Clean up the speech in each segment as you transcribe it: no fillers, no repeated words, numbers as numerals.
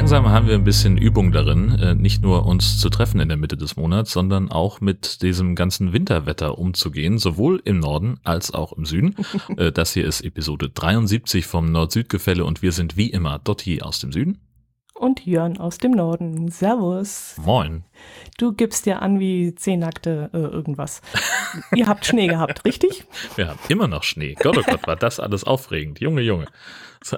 langsam haben wir ein bisschen Übung darin, nicht nur uns zu treffen in der Mitte des Monats, sondern auch mit diesem ganzen Winterwetter umzugehen, sowohl im Norden als auch im Süden. Das hier ist Episode 73 vom Nord-Süd-Gefälle und wir sind wie immer Dotti aus dem Süden. Und Jörn aus dem Norden. Servus. Moin. Du gibst dir an wie 10 Nackte irgendwas. Ihr habt Schnee gehabt, richtig? Wir haben immer noch Schnee. Gott, oh Gott, war das alles aufregend. Junge. So.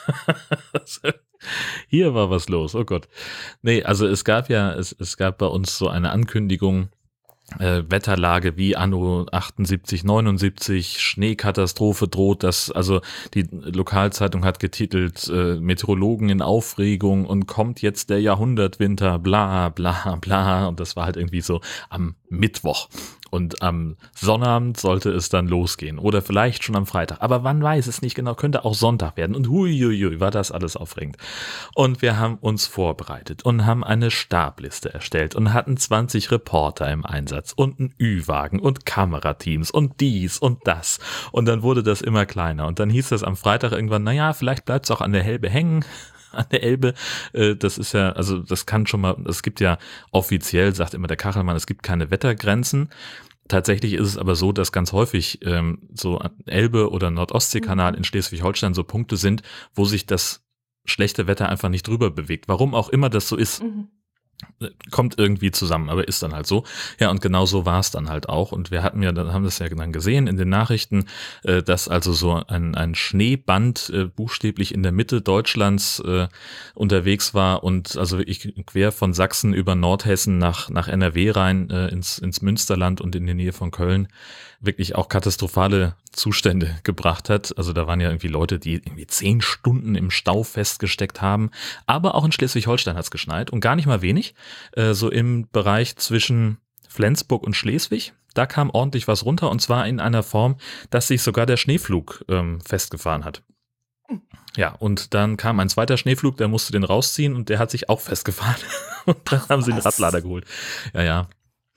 Hier war was los, oh Gott. Nee, also es gab bei uns so eine Ankündigung, Wetterlage wie anno 78, 79, Schneekatastrophe droht, also die Lokalzeitung hat getitelt, Meteorologen in Aufregung und kommt jetzt der Jahrhundertwinter, bla bla bla, und das war halt irgendwie so am Mittwoch. Und am Sonnabend sollte es dann losgehen oder vielleicht schon am Freitag, aber man weiß es nicht genau, könnte auch Sonntag werden und huiuiui, war das alles aufregend. Und wir haben uns vorbereitet und haben eine Stabliste erstellt und hatten 20 Reporter im Einsatz und einen Ü-Wagen und Kamerateams und dies und das. Und dann wurde das immer kleiner und dann hieß das am Freitag irgendwann, naja, vielleicht bleibt es auch an der Elbe hängen. An der Elbe, das ist ja, also das kann schon mal, es gibt ja offiziell, sagt immer der Kachelmann, es gibt keine Wettergrenzen. Tatsächlich ist es aber so, dass ganz häufig so Elbe- oder Nordostseekanal in Schleswig-Holstein so Punkte sind, wo sich das schlechte Wetter einfach nicht drüber bewegt. Warum auch immer das so ist. Kommt irgendwie zusammen, aber ist dann halt so. Ja, und genau so war es dann halt auch. Und wir haben das ja dann gesehen in den Nachrichten, dass also so ein Schneeband buchstäblich in der Mitte Deutschlands unterwegs war und also quer von Sachsen über Nordhessen nach NRW rein, ins Münsterland und in die Nähe von Köln wirklich auch katastrophale Zustände gebracht hat. Also da waren ja irgendwie Leute, die irgendwie 10 Stunden im Stau festgesteckt haben. Aber auch in Schleswig-Holstein hat es geschneit und gar nicht mal wenig. So im Bereich zwischen Flensburg und Schleswig. Da kam ordentlich was runter und zwar in einer Form, dass sich sogar der Schneepflug festgefahren hat. Ja, und dann kam ein zweiter Schneepflug, der musste den rausziehen und der hat sich auch festgefahren. Und dann haben sie den Radlader geholt. Ja.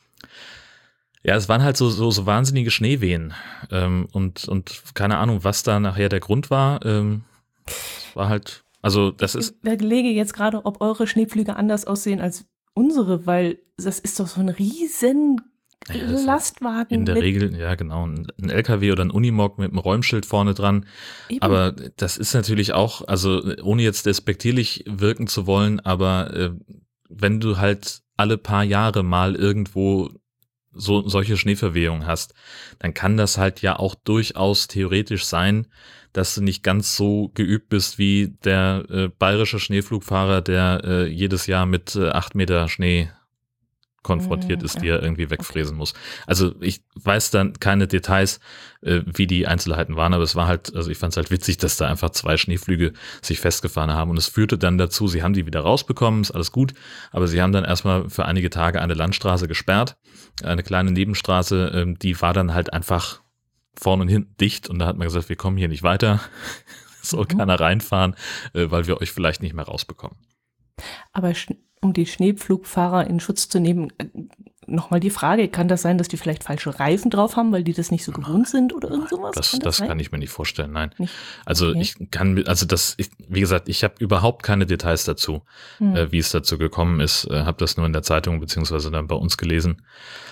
Ja, es waren halt so wahnsinnige Schneewehen und keine Ahnung, was da nachher der Grund war. War halt, also das ist... Ich überlege jetzt gerade, ob eure Schneepflüge anders aussehen als unsere, weil das ist doch so ein riesen Lastwagen. In der Regel, ja genau, ein LKW oder ein Unimog mit einem Räumschild vorne dran. Eben. Aber das ist natürlich auch, also ohne jetzt despektierlich wirken zu wollen, aber wenn du halt alle paar Jahre mal irgendwo solche Schneeverwehungen hast, dann kann das halt ja auch durchaus theoretisch sein, dass du nicht ganz so geübt bist wie der bayerische Schneepflugfahrer, der jedes Jahr mit 8 Meter Schnee konfrontiert ist, die er irgendwie wegfräsen muss. Also ich weiß dann keine Details, wie die Einzelheiten waren, aber es war halt, also ich fand es halt witzig, dass da einfach 2 Schneeflüge sich festgefahren haben und es führte dann dazu, sie haben die wieder rausbekommen, ist alles gut, aber sie haben dann erstmal für einige Tage eine Landstraße gesperrt, eine kleine Nebenstraße, die war dann halt einfach vorne und hinten dicht und da hat man gesagt, wir kommen hier nicht weiter, soll keiner reinfahren, weil wir euch vielleicht nicht mehr rausbekommen. Aber um die Schneepflugfahrer in Schutz zu nehmen, nochmal die Frage, kann das sein, dass die vielleicht falsche Reifen drauf haben, weil die das nicht so gewohnt sind oder irgend sowas? Das kann ich mir nicht vorstellen, nein. Nicht? Also Okay. Wie gesagt, ich habe überhaupt keine Details dazu, wie es dazu gekommen ist, habe das nur in der Zeitung beziehungsweise dann bei uns gelesen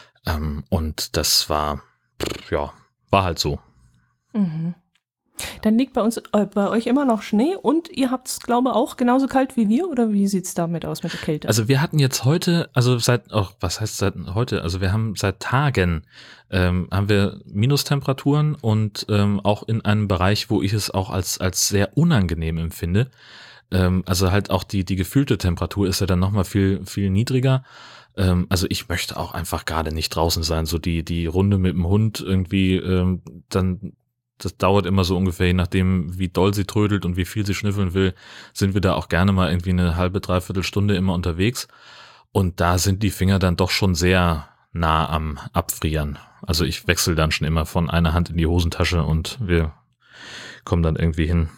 und das war halt so. Mhm. Dann liegt bei euch immer noch Schnee und ihr habt es, glaube ich, auch genauso kalt wie wir, oder wie sieht es damit aus mit der Kälte? Also wir hatten jetzt heute, also was heißt seit heute? Also wir haben seit Tagen, haben wir Minustemperaturen und auch in einem Bereich, wo ich es auch als sehr unangenehm empfinde. Also halt auch die gefühlte Temperatur ist ja dann nochmal viel, viel niedriger. Also ich möchte auch einfach gerade nicht draußen sein, so die Runde mit dem Hund irgendwie dann. Das dauert immer so ungefähr, je nachdem, wie doll sie trödelt und wie viel sie schnüffeln will, sind wir da auch gerne mal irgendwie eine halbe, dreiviertel Stunde immer unterwegs. Und da sind die Finger dann doch schon sehr nah am Abfrieren. Also ich wechsle dann schon immer von einer Hand in die Hosentasche und wir kommen dann irgendwie hin.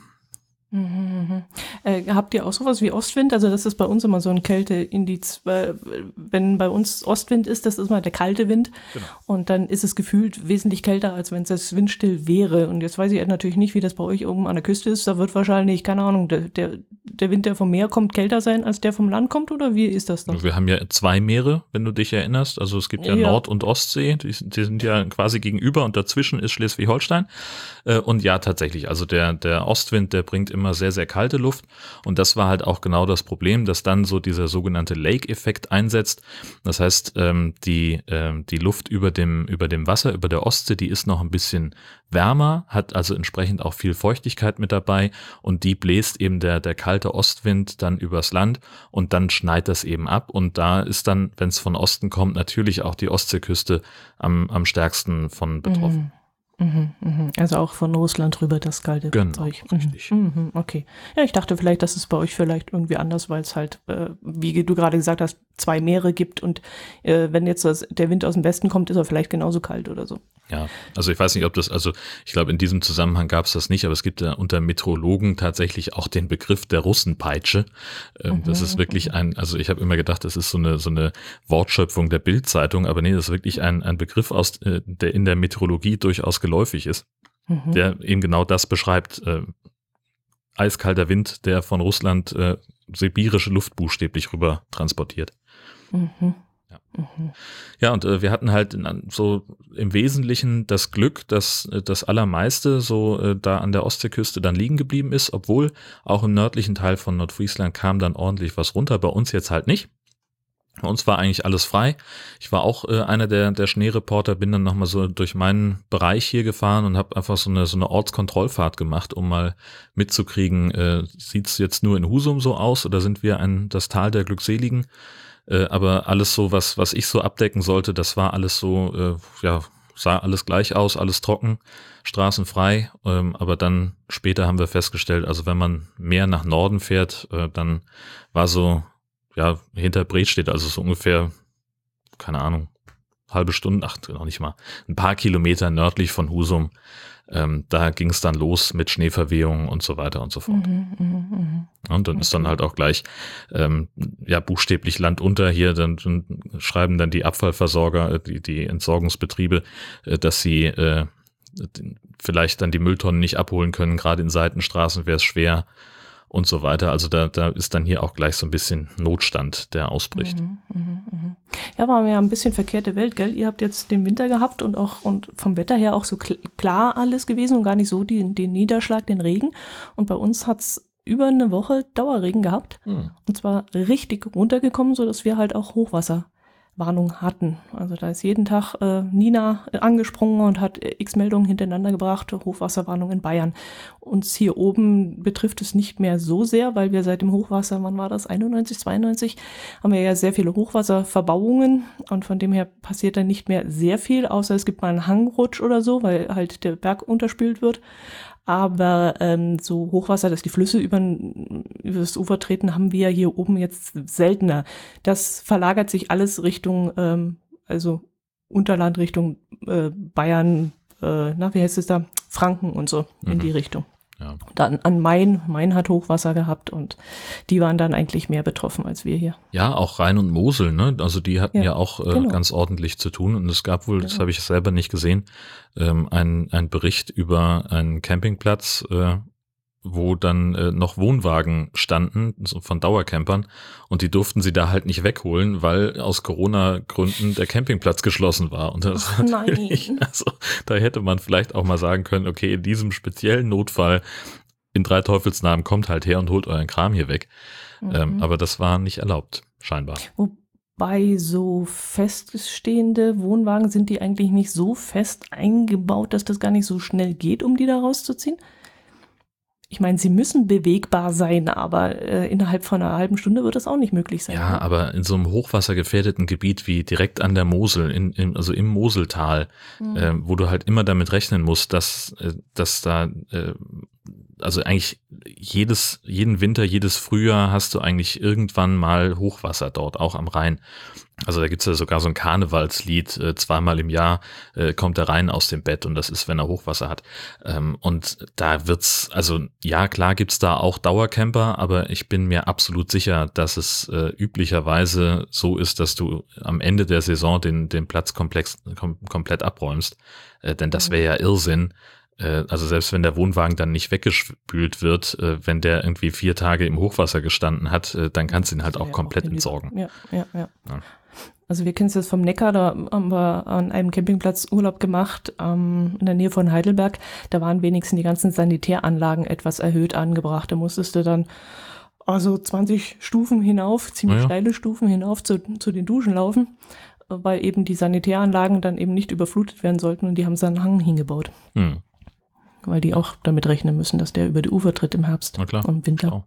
Habt ihr auch sowas wie Ostwind? Also das ist bei uns immer so ein Kälteindiz. Wenn bei uns Ostwind ist, das ist mal der kalte Wind. Genau. Und dann ist es gefühlt wesentlich kälter, als wenn es das windstill wäre. Und jetzt weiß ich natürlich nicht, wie das bei euch oben an der Küste ist. Da wird wahrscheinlich, keine Ahnung, der der Wind, der vom Meer kommt, kälter sein, als der vom Land kommt, oder wie ist das dann? Wir haben ja 2 Meere, wenn du dich erinnerst. Also es gibt ja Nord- und Ostsee, die sind ja quasi gegenüber und dazwischen ist Schleswig-Holstein. Und ja, tatsächlich, also der Ostwind, der bringt immer sehr, sehr kalte Luft. Und das war halt auch genau das Problem, dass dann so dieser sogenannte Lake-Effekt einsetzt. Das heißt, die Luft über dem Wasser, über der Ostsee, die ist noch ein bisschen wärmer, hat also entsprechend auch viel Feuchtigkeit mit dabei und die bläst eben der kalte Ostwind dann übers Land und dann schneit das eben ab und da ist dann, wenn es von Osten kommt, natürlich auch die Ostseeküste am stärksten von betroffen. Also auch von Russland rüber das kalte Zeug. Richtig. Okay. Ja, ich dachte vielleicht, dass es bei euch vielleicht irgendwie anders, weil es halt, wie du gerade gesagt hast, 2 Meere gibt und wenn jetzt der Wind aus dem Westen kommt, ist er vielleicht genauso kalt oder so. Ja, also ich weiß nicht, ob das, also ich glaube, in diesem Zusammenhang gab es das nicht, aber es gibt ja unter Meteorologen tatsächlich auch den Begriff der Russenpeitsche. Das ist wirklich also ich habe immer gedacht, das ist so eine Wortschöpfung der Bild-Zeitung, aber nee, das ist wirklich ein Begriff der in der Meteorologie durchaus geläufig ist, der eben genau das beschreibt. Eiskalter Wind, der von Russland sibirische Luft buchstäblich rüber transportiert. Ja, und wir hatten halt so im Wesentlichen das Glück, dass das Allermeiste so da an der Ostseeküste dann liegen geblieben ist, obwohl auch im nördlichen Teil von Nordfriesland kam dann ordentlich was runter, bei uns jetzt halt nicht. Bei uns war eigentlich alles frei. Ich war auch einer der Schneereporter, bin dann nochmal so durch meinen Bereich hier gefahren und habe einfach so eine Ortskontrollfahrt gemacht, um mal mitzukriegen, sieht es jetzt nur in Husum so aus oder sind wir das Tal der Glückseligen? Aber alles so, was ich so abdecken sollte, das war alles so, sah alles gleich aus, alles trocken, straßenfrei. Aber dann später haben wir festgestellt, also wenn man mehr nach Norden fährt, dann war so, hinter Bredstedt, also so ungefähr, keine Ahnung, halbe Stunde, noch nicht mal, ein paar Kilometer nördlich von Husum. Da ging es dann los mit Schneeverwehungen und so weiter und so fort. Und dann ist dann halt auch gleich buchstäblich Land unter hier, dann schreiben dann die Abfallversorger, die Entsorgungsbetriebe, dass sie vielleicht dann die Mülltonnen nicht abholen können, gerade in Seitenstraßen wäre es schwer und so weiter. Also da ist dann hier auch gleich so ein bisschen Notstand, der ausbricht. Ja, war mir ja ein bisschen verkehrte Welt, gell? Ihr habt jetzt den Winter gehabt und vom Wetter her auch so klar alles gewesen und gar nicht so den Niederschlag, den Regen. Und bei uns hat's über eine Woche Dauerregen gehabt. Und zwar richtig runtergekommen, sodass wir halt auch Hochwasserwarnung hatten. Also da ist jeden Tag Nina angesprungen und hat x Meldungen hintereinander gebracht, Hochwasserwarnung in Bayern. Uns hier oben betrifft es nicht mehr so sehr, weil wir seit dem Hochwasser, wann war das, 91, 92, haben wir ja sehr viele Hochwasserverbauungen und von dem her passiert dann nicht mehr sehr viel, außer es gibt mal einen Hangrutsch oder so, weil halt der Berg unterspült wird. Aber so Hochwasser, dass die Flüsse über das Ufer treten, haben wir hier oben jetzt seltener. Das verlagert sich alles Richtung, also Unterland Richtung Bayern, wie heißt es da? Franken und so in die Richtung. Ja. Dann an Main hat Hochwasser gehabt und die waren dann eigentlich mehr betroffen als wir hier. Ja, auch Rhein und Mosel, ne? Also die hatten ja auch ganz ordentlich zu tun und es gab wohl, das habe ich selber nicht gesehen, ein Bericht über einen Campingplatz, wo dann noch Wohnwagen standen, so von Dauercampern und die durften sie da halt nicht wegholen, weil aus Corona-Gründen der Campingplatz geschlossen war. Und das natürlich, also da hätte man vielleicht auch mal sagen können, okay, in diesem speziellen Notfall in 3 Teufelsnamen kommt halt her und holt euren Kram hier weg. Aber das war nicht erlaubt, scheinbar. Wobei so feststehende Wohnwagen sind die eigentlich nicht so fest eingebaut, dass das gar nicht so schnell geht, um die da rauszuziehen? Ich meine, sie müssen bewegbar sein, aber innerhalb von einer halben Stunde wird das auch nicht möglich sein. Ja, aber in so einem hochwassergefährdeten Gebiet wie direkt an der Mosel, also im Moseltal, wo du halt immer damit rechnen musst, dass da also eigentlich jeden Winter, jedes Frühjahr hast du eigentlich irgendwann mal Hochwasser dort, auch am Rhein. Also da gibt's ja sogar so ein Karnevalslied, 2-mal im Jahr kommt der Rhein aus dem Bett und das ist, wenn er Hochwasser hat. Und da wird's, also ja, klar gibt's da auch Dauercamper, aber ich bin mir absolut sicher, dass es üblicherweise so ist, dass du am Ende der Saison den Platz komplett abräumst, denn das wäre ja Irrsinn, also selbst wenn der Wohnwagen dann nicht weggespült wird, wenn der irgendwie 4 Tage im Hochwasser gestanden hat, dann kannst du ihn halt auch komplett entsorgen. Ja. Also wir kennen es jetzt vom Neckar, da haben wir an einem Campingplatz Urlaub gemacht, in der Nähe von Heidelberg. Da waren wenigstens die ganzen Sanitäranlagen etwas erhöht angebracht. Da musstest du dann also 20 Stufen hinauf, ziemlich steile Stufen hinauf zu den Duschen laufen, weil eben die Sanitäranlagen dann eben nicht überflutet werden sollten und die haben so einen Hang hingebaut. Weil die auch damit rechnen müssen, dass der über die Ufer tritt im Herbst und im Winter.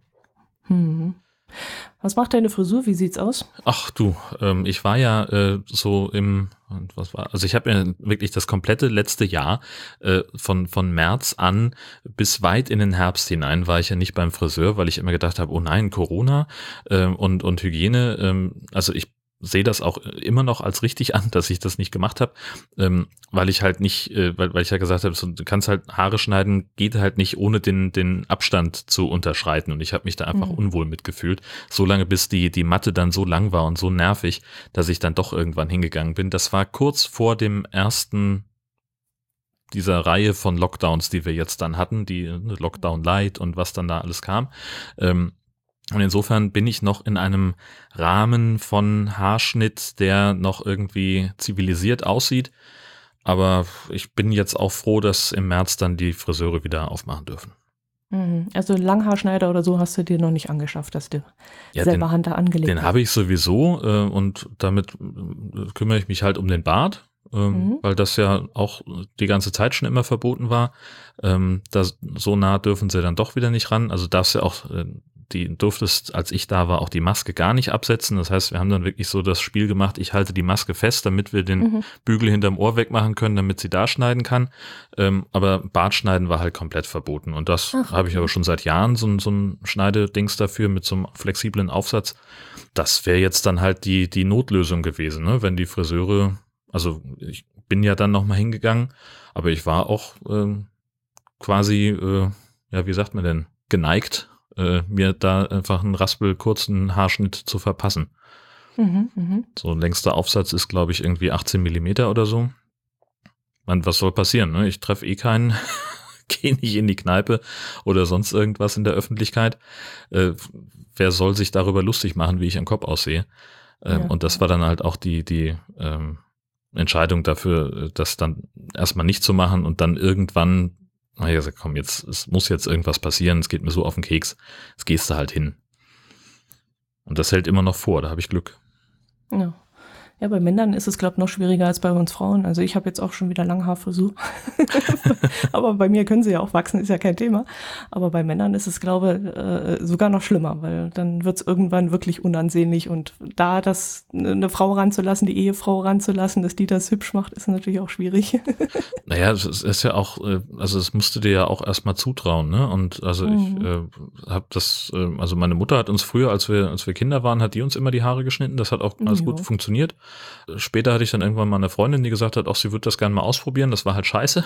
Was macht deine Frisur? Wie sieht's aus? Ach du, ich war ja so also ich habe ja wirklich das komplette letzte Jahr von März an bis weit in den Herbst hinein war ich ja nicht beim Friseur, weil ich immer gedacht habe, oh nein, Corona und Hygiene, also ich sehe das auch immer noch als richtig an, dass ich das nicht gemacht habe, weil ich halt nicht, weil ich ja gesagt habe, so, du kannst halt Haare schneiden, geht halt nicht, ohne den Abstand zu unterschreiten und ich habe mich da einfach unwohl mitgefühlt, so lange bis die Matte dann so lang war und so nervig, dass ich dann doch irgendwann hingegangen bin. Das war kurz vor dem ersten dieser Reihe von Lockdowns, die wir jetzt dann hatten, die Lockdown Light und was dann da alles kam. Und insofern bin ich noch in einem Rahmen von Haarschnitt, der noch irgendwie zivilisiert aussieht. Aber ich bin jetzt auch froh, dass im März dann die Friseure wieder aufmachen dürfen. Also Langhaarschneider oder so hast du dir noch nicht angeschafft, dass du selber Hand da angelegt hast. Den habe ich sowieso und damit kümmere ich mich halt um den Bart, weil das ja auch die ganze Zeit schon immer verboten war. So nah dürfen sie dann doch wieder nicht ran. Also darfst ja auch durftest, als ich da war, auch die Maske gar nicht absetzen. Das heißt, wir haben dann wirklich so das Spiel gemacht, ich halte die Maske fest, damit wir den Bügel hinterm Ohr wegmachen können, damit sie da schneiden kann. Aber Bartschneiden war halt komplett verboten. Und das habe ich aber schon seit Jahren, so ein Schneidedings dafür mit so einem flexiblen Aufsatz. Das wäre jetzt dann halt die Notlösung gewesen, ne? Wenn die Friseure, also ich bin ja dann nochmal hingegangen, aber ich war auch quasi, wie sagt man denn, geneigt, mir da einfach einen raspelkurzen Haarschnitt zu verpassen. So ein längster Aufsatz ist, glaube ich, irgendwie 18 Millimeter oder so. Was soll passieren? Ne? Ich treffe keinen, gehe nicht in die Kneipe oder sonst irgendwas in der Öffentlichkeit. Wer soll sich darüber lustig machen, wie ich am Kopf aussehe? Und das war dann halt auch die Entscheidung dafür, das dann erstmal nicht zu machen und dann irgendwann ich gesagt, komm, es muss jetzt irgendwas passieren, es geht mir so auf den Keks, jetzt gehst du halt hin. Und das hält immer noch vor, da habe ich Glück. Ja, bei Männern ist es, glaube ich, noch schwieriger als bei uns Frauen. Also ich habe jetzt auch schon wieder Langhaarfrisur. Aber bei mir können sie ja auch wachsen, ist ja kein Thema. Aber bei Männern ist es, glaube ich, sogar noch schlimmer, weil dann wird es irgendwann wirklich unansehnlich. Und da eine Frau ranzulassen, die Ehefrau ranzulassen, dass die das hübsch macht, ist natürlich auch schwierig. Naja, es ist ja auch, also es musst du dir ja auch erstmal zutrauen, ne? Und also ich habe das, also meine Mutter hat uns früher, als wir Kinder waren, hat die uns immer die Haare geschnitten. Das hat auch alles gut funktioniert. Später hatte ich dann irgendwann mal eine Freundin, die gesagt hat, sie würde das gerne mal ausprobieren. Das war halt scheiße.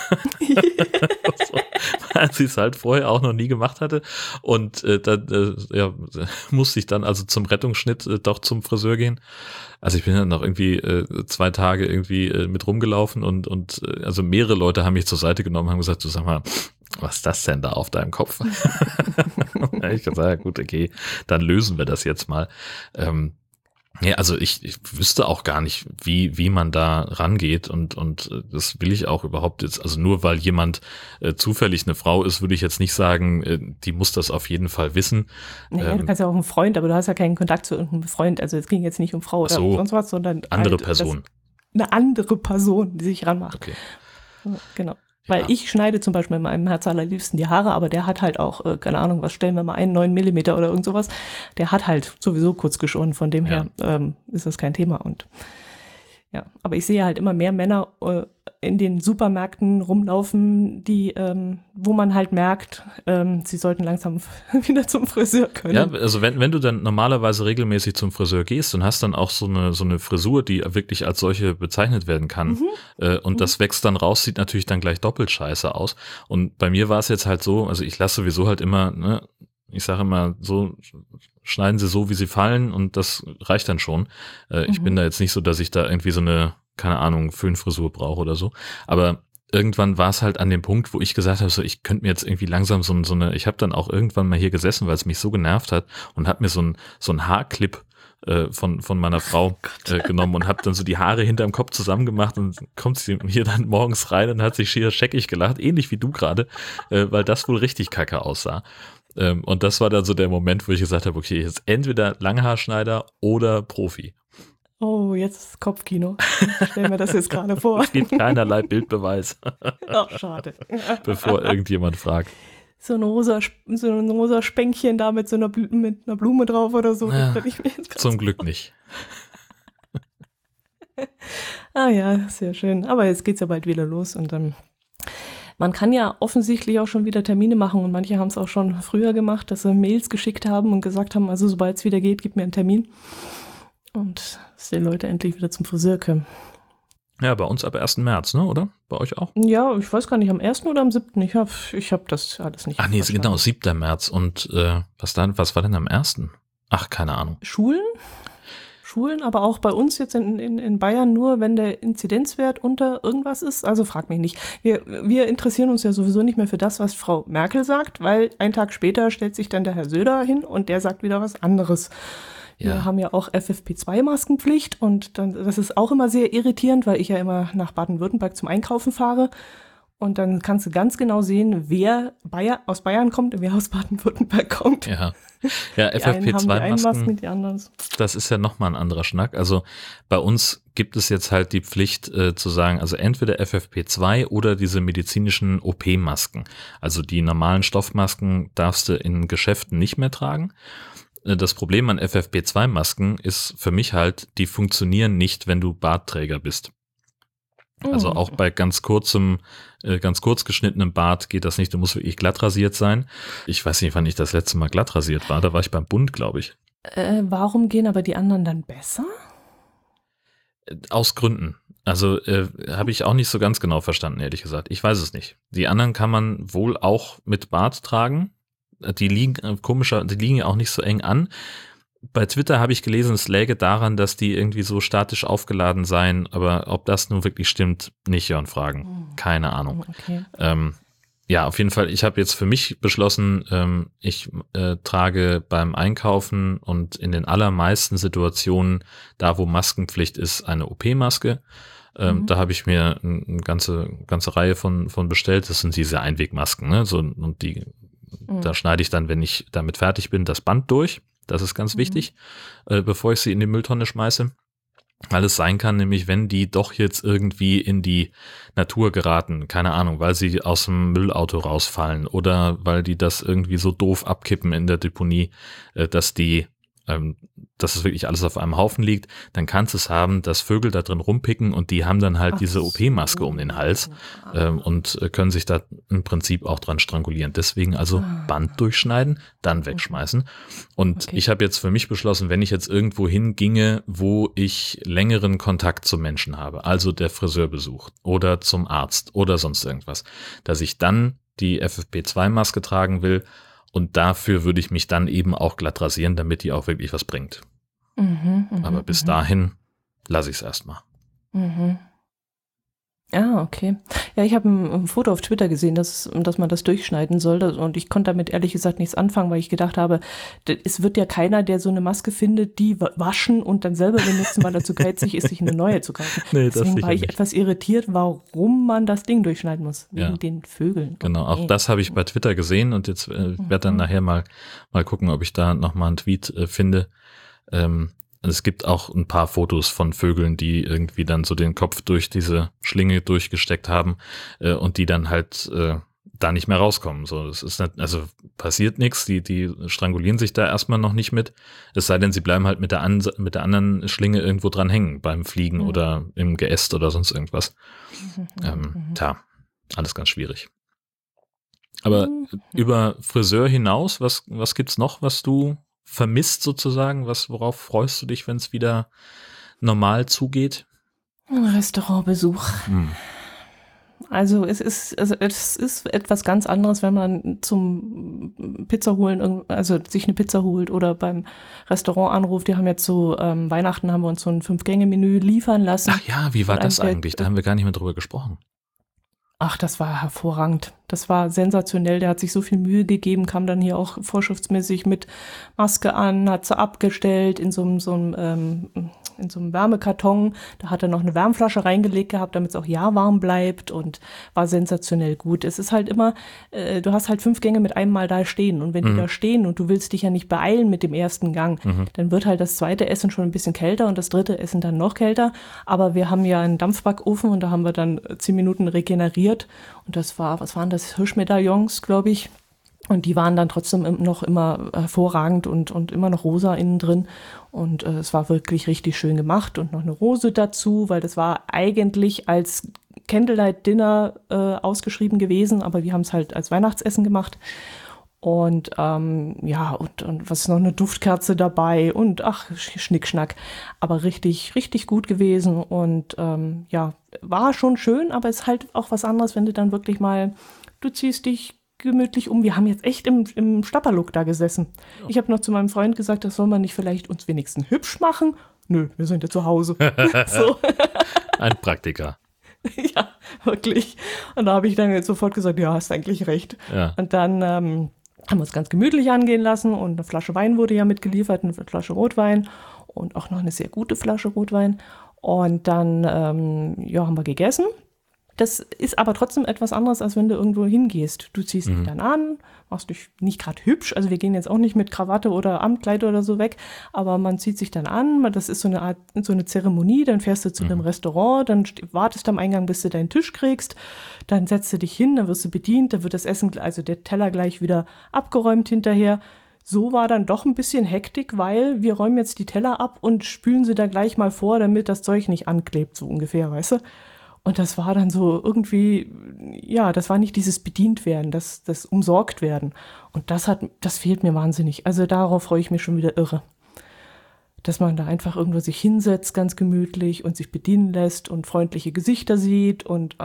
Weil sie es halt vorher auch noch nie gemacht hatte. Und dann musste ich dann also zum Rettungsschnitt doch zum Friseur gehen. Also ich bin dann noch irgendwie 2 Tage irgendwie mit rumgelaufen und also mehrere Leute haben mich zur Seite genommen und haben gesagt, du sag mal, was ist das denn da auf deinem Kopf? Ich gesagt, ja gut, okay, dann lösen wir das jetzt mal. Ja, also ich wüsste auch gar nicht, wie man da rangeht und das will ich auch überhaupt jetzt, also nur weil jemand zufällig eine Frau ist, würde ich jetzt nicht sagen, die muss das auf jeden Fall wissen. Naja, du kannst ja auch einen Freund, aber du hast ja keinen Kontakt zu irgendeinem Freund, also es ging jetzt nicht um Frau oder sonst was, sondern andere Person. Eine andere Person, die sich ranmacht. Okay. Genau. Weil ich schneide zum Beispiel meinem Herz allerliebsten die Haare, aber der hat halt auch, keine Ahnung, was stellen wir mal ein, 9 Millimeter oder irgend sowas. Der hat halt sowieso kurz geschoren, von dem her ist das kein Thema. Und ja, aber ich sehe halt immer mehr Männer in den Supermärkten rumlaufen, die, wo man halt merkt, sie sollten langsam wieder zum Friseur können. Ja, also wenn du dann normalerweise regelmäßig zum Friseur gehst und hast dann auch so eine Frisur, die wirklich als solche bezeichnet werden kann und das wächst dann raus, sieht natürlich dann gleich doppelt scheiße aus. Und bei mir war es jetzt halt so, also ich lasse sowieso halt immer, ne, ich sage immer so, schneiden sie so, wie sie fallen und das reicht dann schon. Ich bin da jetzt nicht so, dass ich da irgendwie so eine, keine Ahnung, Föhnfrisur brauche oder so. Aber irgendwann war es halt an dem Punkt, wo ich gesagt habe, so ich könnte mir jetzt irgendwie langsam ich habe dann auch irgendwann mal hier gesessen, weil es mich so genervt hat und habe mir so ein Haarclip von meiner Frau genommen und habe dann so die Haare hinterm Kopf zusammengemacht und kommt sie hier dann morgens rein und hat sich schier scheckig gelacht, ähnlich wie du gerade, weil das wohl richtig kacke aussah. Und das war dann so der Moment, wo ich gesagt habe, okay, jetzt entweder Langhaarschneider oder Profi. Oh, jetzt Kopfkino. Ich stell mir das jetzt gerade vor. Es gibt keinerlei Bildbeweis. Ach, schade. Bevor irgendjemand fragt. So ein rosa Spänkchen da mit einer Blume drauf oder so. Ja, Das ich mir jetzt zum Glück nicht. Ah ja, sehr schön. Aber jetzt geht's ja bald wieder los und dann. Man kann ja offensichtlich auch schon wieder Termine machen und manche haben es auch schon früher gemacht, dass sie Mails geschickt haben und gesagt haben, also sobald es wieder geht, gib mir einen Termin. Und dass die Leute endlich wieder zum Friseur können. Ja, bei uns ab 1. März, ne, oder? Bei euch auch? Ja, ich weiß gar nicht, am 1. oder am 7. Ich hab das alles nicht. Ach nee, genau, 7. März. Und was war denn am 1.? Ach, keine Ahnung. Schulen, aber auch bei uns jetzt in Bayern nur, wenn der Inzidenzwert unter irgendwas ist. Also frag mich nicht. Wir interessieren uns ja sowieso nicht mehr für das, was Frau Merkel sagt, weil einen Tag später stellt sich dann der Herr Söder hin und der sagt wieder was anderes. Ja. Wir haben ja auch FFP2-Maskenpflicht und dann, das ist auch immer sehr irritierend, weil ich ja immer nach Baden-Württemberg zum Einkaufen fahre und dann kannst du ganz genau sehen, wer aus Bayern kommt und wer aus Baden-Württemberg kommt. Ja, Die einen haben die einen Masken, FFP2-Masken, die anderen. das ist ja nochmal ein anderer Schnack. Also bei uns gibt es jetzt halt die Pflicht zu sagen, also entweder FFP2 oder diese medizinischen OP-Masken. Also die normalen Stoffmasken darfst du in Geschäften nicht mehr tragen. Das Problem an FFP2-Masken ist für mich halt, die funktionieren nicht, wenn du Bartträger bist. Also auch bei ganz kurz geschnittenem Bart geht das nicht. Du musst wirklich glatt rasiert sein. Ich weiß nicht, wann ich das letzte Mal glatt rasiert war. Da war ich beim Bund, glaube ich. Warum gehen aber die anderen dann besser? Aus Gründen. Also habe ich auch nicht so ganz genau verstanden, ehrlich gesagt. Ich weiß es nicht. Die anderen kann man wohl auch mit Bart tragen. Die liegen ja auch nicht so eng an. Bei Twitter habe ich gelesen, es läge daran, dass die irgendwie so statisch aufgeladen seien, aber ob das nun wirklich stimmt, nicht Jörn fragen. Keine Ahnung. Okay. Ja, auf jeden Fall, ich habe jetzt für mich beschlossen, ich trage beim Einkaufen und in den allermeisten Situationen, da wo Maskenpflicht ist, eine OP-Maske. Da habe ich mir eine ganze Reihe von bestellt. Das sind diese Einwegmasken, ne? Und da schneide ich dann, wenn ich damit fertig bin, das Band durch. Das ist ganz wichtig, bevor ich sie in die Mülltonne schmeiße. Weil es sein kann, nämlich wenn die doch jetzt irgendwie in die Natur geraten, keine Ahnung, weil sie aus dem Müllauto rausfallen oder weil die das irgendwie so doof abkippen in der Deponie, dass es wirklich alles auf einem Haufen liegt, dann kannst du es haben, dass Vögel da drin rumpicken und die haben dann halt diese OP-Maske um den Hals und können sich da im Prinzip auch dran strangulieren. Deswegen also Band durchschneiden, dann wegschmeißen. Und ich habe jetzt für mich beschlossen, wenn ich jetzt irgendwo hinginge, wo ich längeren Kontakt zu Menschen habe, also der Friseurbesuch oder zum Arzt oder sonst irgendwas, dass ich dann die FFP2-Maske tragen will. Und dafür würde ich mich dann eben auch glatt rasieren, damit die auch wirklich was bringt. Aber bis dahin lasse ich es erstmal. Ah, okay. Ja, ich habe ein Foto auf Twitter gesehen, dass man das durchschneiden soll. Und ich konnte damit ehrlich gesagt nichts anfangen, weil ich gedacht habe, es wird ja keiner, der so eine Maske findet, die waschen und dann selber benutzen, weil er zu geizig ist, sich eine neue zu kaufen. Nee, Deswegen war ich nicht. etwas irritiert, warum man das Ding durchschneiden muss. Wegen den Vögeln. Genau, auch das habe ich bei Twitter gesehen und jetzt werde dann nachher mal gucken, ob ich da nochmal einen Tweet finde. Es gibt auch ein paar Fotos von Vögeln, die irgendwie dann so den Kopf durch diese Schlinge durchgesteckt haben und die dann halt da nicht mehr rauskommen. So, das ist nicht, also passiert nichts, die strangulieren sich da erstmal noch nicht mit, es sei denn, sie bleiben halt mit der anderen Schlinge irgendwo dran hängen, beim Fliegen oder im Geäst oder sonst irgendwas. Tja, alles ganz schwierig. Aber über Friseur hinaus, was gibt's noch, was du vermisst sozusagen? Worauf freust du dich, wenn es wieder normal zugeht? Ein Restaurantbesuch. Also es ist etwas ganz anderes, wenn man zum Pizza holen, also sich eine Pizza holt oder beim Restaurant anruft. Die haben jetzt so, Weihnachten haben wir uns so ein 5-Gänge-Menü liefern lassen. Ach ja, wie war das eigentlich? Da haben wir gar nicht mehr drüber gesprochen. Ach, das war hervorragend. Das war sensationell. Der hat sich so viel Mühe gegeben, kam dann hier auch vorschriftsmäßig mit Maske an, hat sie abgestellt in so einem Wärmekarton. Da hat er noch eine Wärmflasche reingelegt gehabt, damit es auch warm bleibt und war sensationell gut. Es ist halt immer, du hast halt 5 Gänge mit einem Mal da stehen und wenn die da stehen und du willst dich ja nicht beeilen mit dem ersten Gang, dann wird halt das zweite Essen schon ein bisschen kälter und das dritte Essen dann noch kälter. Aber wir haben ja einen Dampfbackofen und da haben wir dann 10 Minuten regeneriert und das war, was waren das, Hirschmedaillons, glaube ich. Und die waren dann trotzdem noch immer hervorragend und immer noch rosa innen drin. Und es war wirklich richtig schön gemacht und noch eine Rose dazu, weil das war eigentlich als Candlelight Dinner ausgeschrieben gewesen, aber wir haben es halt als Weihnachtsessen gemacht. Und und was ist noch, eine Duftkerze dabei und ach, Schnickschnack. Aber richtig, richtig gut gewesen und war schon schön, aber ist halt auch was anderes, wenn du dann wirklich mal, du ziehst dich gemütlich um. Wir haben jetzt echt im Stapperlook da gesessen. Ich habe noch zu meinem Freund gesagt, das soll man nicht vielleicht uns wenigstens hübsch machen? Nö, wir sind ja zu Hause. So. Ein Praktiker. Ja, wirklich. Und da habe ich dann jetzt sofort gesagt, ja, hast eigentlich recht. Ja. Und dann haben wir es ganz gemütlich angehen lassen und eine Flasche Wein wurde ja mitgeliefert, eine Flasche Rotwein und auch noch eine sehr gute Flasche Rotwein. Und dann haben wir gegessen. Das ist aber trotzdem etwas anderes, als wenn du irgendwo hingehst. Du ziehst dich dann an, machst dich nicht gerade hübsch, also wir gehen jetzt auch nicht mit Krawatte oder Amtkleid oder so weg, aber man zieht sich dann an, das ist so eine Art, so eine Zeremonie, dann fährst du zu einem Restaurant, dann wartest du am Eingang, bis du deinen Tisch kriegst, dann setzt du dich hin, dann wirst du bedient, dann wird das Essen, also der Teller gleich wieder abgeräumt hinterher. So war dann doch ein bisschen Hektik, weil wir räumen jetzt die Teller ab und spülen sie da gleich mal vor, damit das Zeug nicht anklebt, so ungefähr, weißt du? Und das war dann so irgendwie, ja, das war nicht dieses Bedientwerden, das Umsorgtwerden. Und das fehlt mir wahnsinnig. Also darauf freue ich mich schon wieder irre. Dass man da einfach irgendwo sich hinsetzt, ganz gemütlich und sich bedienen lässt und freundliche Gesichter sieht und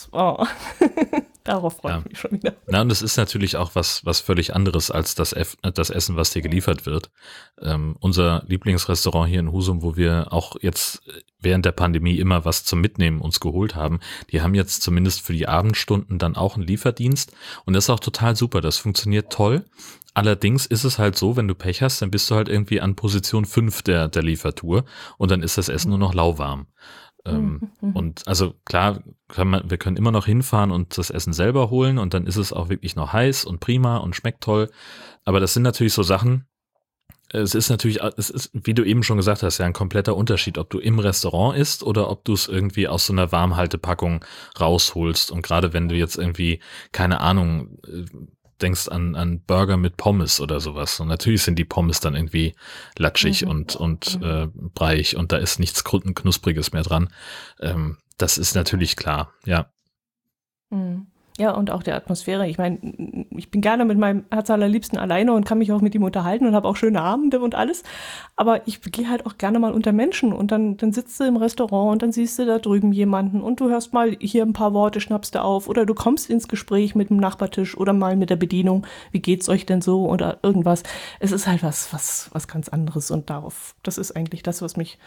darauf freue ich mich schon wieder. Na, und es ist natürlich auch was völlig anderes als das Essen, was dir geliefert wird. Unser Lieblingsrestaurant hier in Husum, wo wir auch jetzt während der Pandemie immer was zum Mitnehmen uns geholt haben, die haben jetzt zumindest für die Abendstunden dann auch einen Lieferdienst und das ist auch total super, das funktioniert toll. Allerdings ist es halt so, wenn du Pech hast, dann bist du halt irgendwie an Position 5 der Liefertour und dann ist das Essen nur noch lauwarm. Und also klar, wir können immer noch hinfahren und das Essen selber holen und dann ist es auch wirklich noch heiß und prima und schmeckt toll. Aber das sind natürlich so Sachen, es ist, wie du eben schon gesagt hast, ja ein kompletter Unterschied, ob du im Restaurant isst oder ob du es irgendwie aus so einer Warmhaltepackung rausholst. Und gerade wenn du jetzt irgendwie, keine Ahnung, denkst an Burger mit Pommes oder sowas. Und natürlich sind die Pommes dann irgendwie latschig und breiig und da ist nichts Knuspriges mehr dran. Das ist natürlich klar, ja. Ja, und auch der Atmosphäre. Ich meine, ich bin gerne mit meinem Herz allerliebsten alleine und kann mich auch mit ihm unterhalten und habe auch schöne Abende und alles. Aber ich gehe halt auch gerne mal unter Menschen und dann sitzt du im Restaurant und dann siehst du da drüben jemanden und du hörst mal hier ein paar Worte, schnappst du auf oder du kommst ins Gespräch mit dem Nachbartisch oder mal mit der Bedienung. Wie geht's euch denn so oder irgendwas? Es ist halt was ganz anderes und das ist eigentlich das, was ich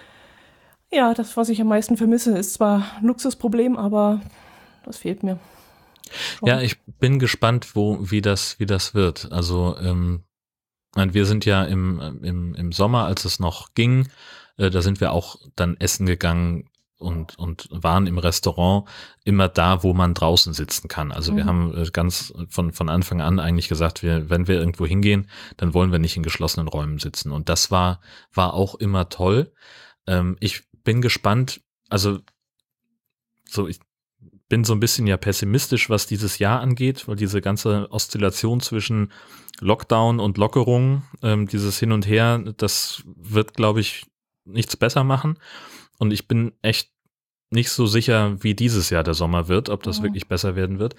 am meisten vermisse. Ist zwar ein Luxusproblem, aber das fehlt mir. Ja, ich bin gespannt, wie das wird. Also wir sind ja im Sommer, als es noch ging, da sind wir auch dann essen gegangen und waren im Restaurant immer da, wo man draußen sitzen kann. Also wir haben ganz von Anfang an eigentlich gesagt, wenn wir irgendwo hingehen, dann wollen wir nicht in geschlossenen Räumen sitzen. Und das war auch immer toll. Ich bin gespannt, also ich bin so ein bisschen ja pessimistisch, was dieses Jahr angeht, weil diese ganze Oszillation zwischen Lockdown und Lockerung, dieses Hin und Her, das wird, glaube ich, nichts besser machen. Und ich bin echt nicht so sicher, wie dieses Jahr der Sommer wird, ob das wirklich besser werden wird.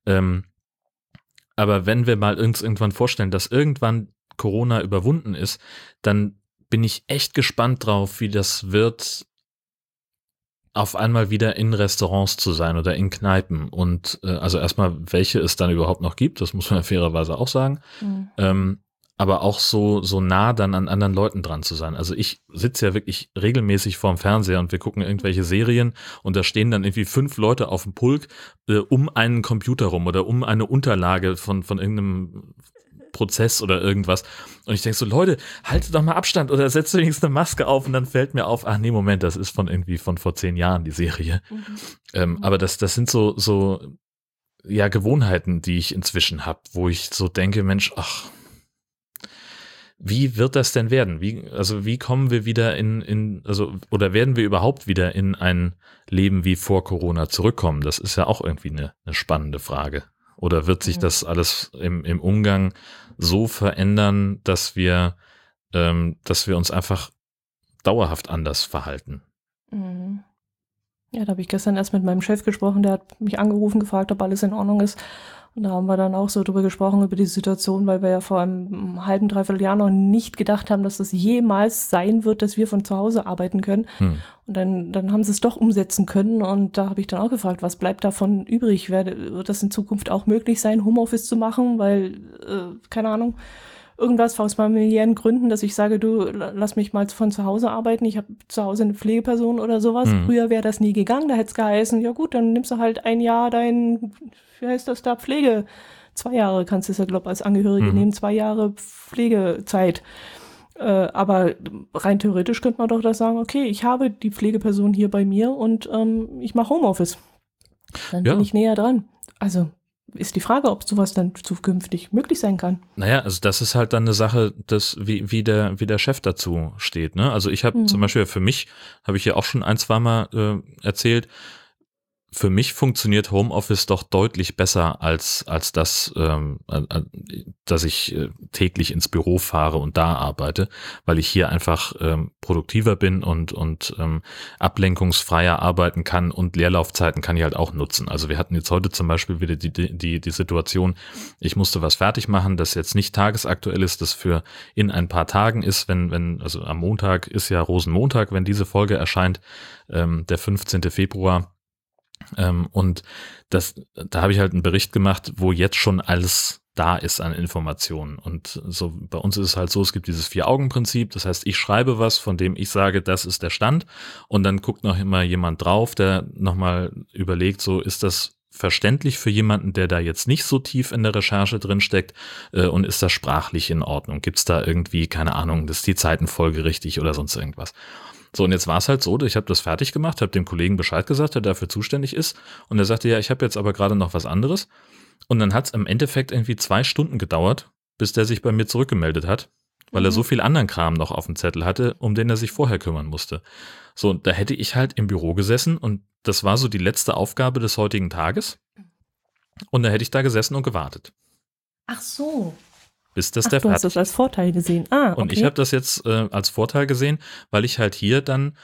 Aber wenn wir mal irgendwann vorstellen, dass irgendwann Corona überwunden ist, dann bin ich echt gespannt drauf, wie das wird, auf einmal wieder in Restaurants zu sein oder in Kneipen und also erstmal, welche es dann überhaupt noch gibt, das muss man fairerweise auch sagen, aber auch so nah dann an anderen Leuten dran zu sein. Also ich sitze ja wirklich regelmäßig vorm Fernseher und wir gucken irgendwelche Serien und da stehen dann irgendwie 5 Leute auf dem Pulk um einen Computer rum oder um eine Unterlage von irgendeinem Prozess oder irgendwas. Und ich denke so, Leute, haltet doch mal Abstand oder setzt wenigstens eine Maske auf und dann fällt mir auf, ach nee, Moment, das ist von vor 10 Jahren, die Serie. Aber das sind so ja, Gewohnheiten, die ich inzwischen habe, wo ich so denke, Mensch, ach, wie wird das denn werden? Wie kommen wir wieder oder werden wir überhaupt wieder in ein Leben wie vor Corona zurückkommen? Das ist ja auch irgendwie eine spannende Frage. Oder wird sich das alles im Umgang so verändern, dass wir uns einfach dauerhaft anders verhalten? Ja, da habe ich gestern erst mit meinem Chef gesprochen, der hat mich angerufen, gefragt, ob alles in Ordnung ist. Und da haben wir dann auch so drüber gesprochen, über die Situation, weil wir ja vor einem halben, dreiviertel Jahr noch nicht gedacht haben, dass das jemals sein wird, dass wir von zu Hause arbeiten können. Und dann haben sie es doch umsetzen können. Und da habe ich dann auch gefragt, was bleibt davon übrig? Wird das in Zukunft auch möglich sein, Homeoffice zu machen? Weil, keine Ahnung, irgendwas aus familiären Gründen, dass ich sage, du, lass mich mal von zu Hause arbeiten, ich habe zu Hause eine Pflegeperson oder sowas. Früher wäre das nie gegangen, da hätte es geheißen, ja gut, dann nimmst du halt ein Jahr wie heißt das da, Pflege. 2 Jahre kannst du es ja, glaube ich, als Angehörige nehmen, 2 Jahre Pflegezeit. Aber rein theoretisch könnte man doch das sagen, okay, ich habe die Pflegeperson hier bei mir und ich mache Homeoffice. Dann bin ich näher dran. Also ist die Frage, ob sowas dann zukünftig möglich sein kann. Naja, also das ist halt dann eine Sache, wie der Chef dazu steht. Ne? Also ich habe zum Beispiel für mich, habe ich ja auch schon 1-2 Mal erzählt, für mich funktioniert Homeoffice doch deutlich besser als das, dass ich täglich ins Büro fahre und da arbeite, weil ich hier einfach produktiver bin und ablenkungsfreier arbeiten kann und Leerlaufzeiten kann ich halt auch nutzen. Also wir hatten jetzt heute zum Beispiel wieder die Situation, ich musste was fertig machen, das jetzt nicht tagesaktuell ist, das für in ein paar Tagen ist, also am Montag ist ja Rosenmontag, wenn diese Folge erscheint, der 15. Februar. Und da habe ich halt einen Bericht gemacht, wo jetzt schon alles da ist an Informationen. Und so bei uns ist es halt so, es gibt dieses 4-Augen-Prinzip. Das heißt, ich schreibe was, von dem ich sage, das ist der Stand. Und dann guckt noch immer jemand drauf, der nochmal überlegt, so ist das verständlich für jemanden, der da jetzt nicht so tief in der Recherche drin steckt, und ist das sprachlich in Ordnung? Gibt es da irgendwie, keine Ahnung, ist die Zeitenfolge richtig oder sonst irgendwas? So, und jetzt war es halt so, ich habe das fertig gemacht, habe dem Kollegen Bescheid gesagt, der dafür zuständig ist. Und er sagte, ja, ich habe jetzt aber gerade noch was anderes. Und dann hat es im Endeffekt irgendwie 2 Stunden gedauert, bis der sich bei mir zurückgemeldet hat, weil er so viel anderen Kram noch auf dem Zettel hatte, um den er sich vorher kümmern musste. So, und da hätte ich halt im Büro gesessen und das war so die letzte Aufgabe des heutigen Tages. Und da hätte ich da gesessen und gewartet. Ach so. Bis das du hast das als Vorteil gesehen. Okay. Und ich habe das jetzt als Vorteil gesehen, weil ich halt hier dann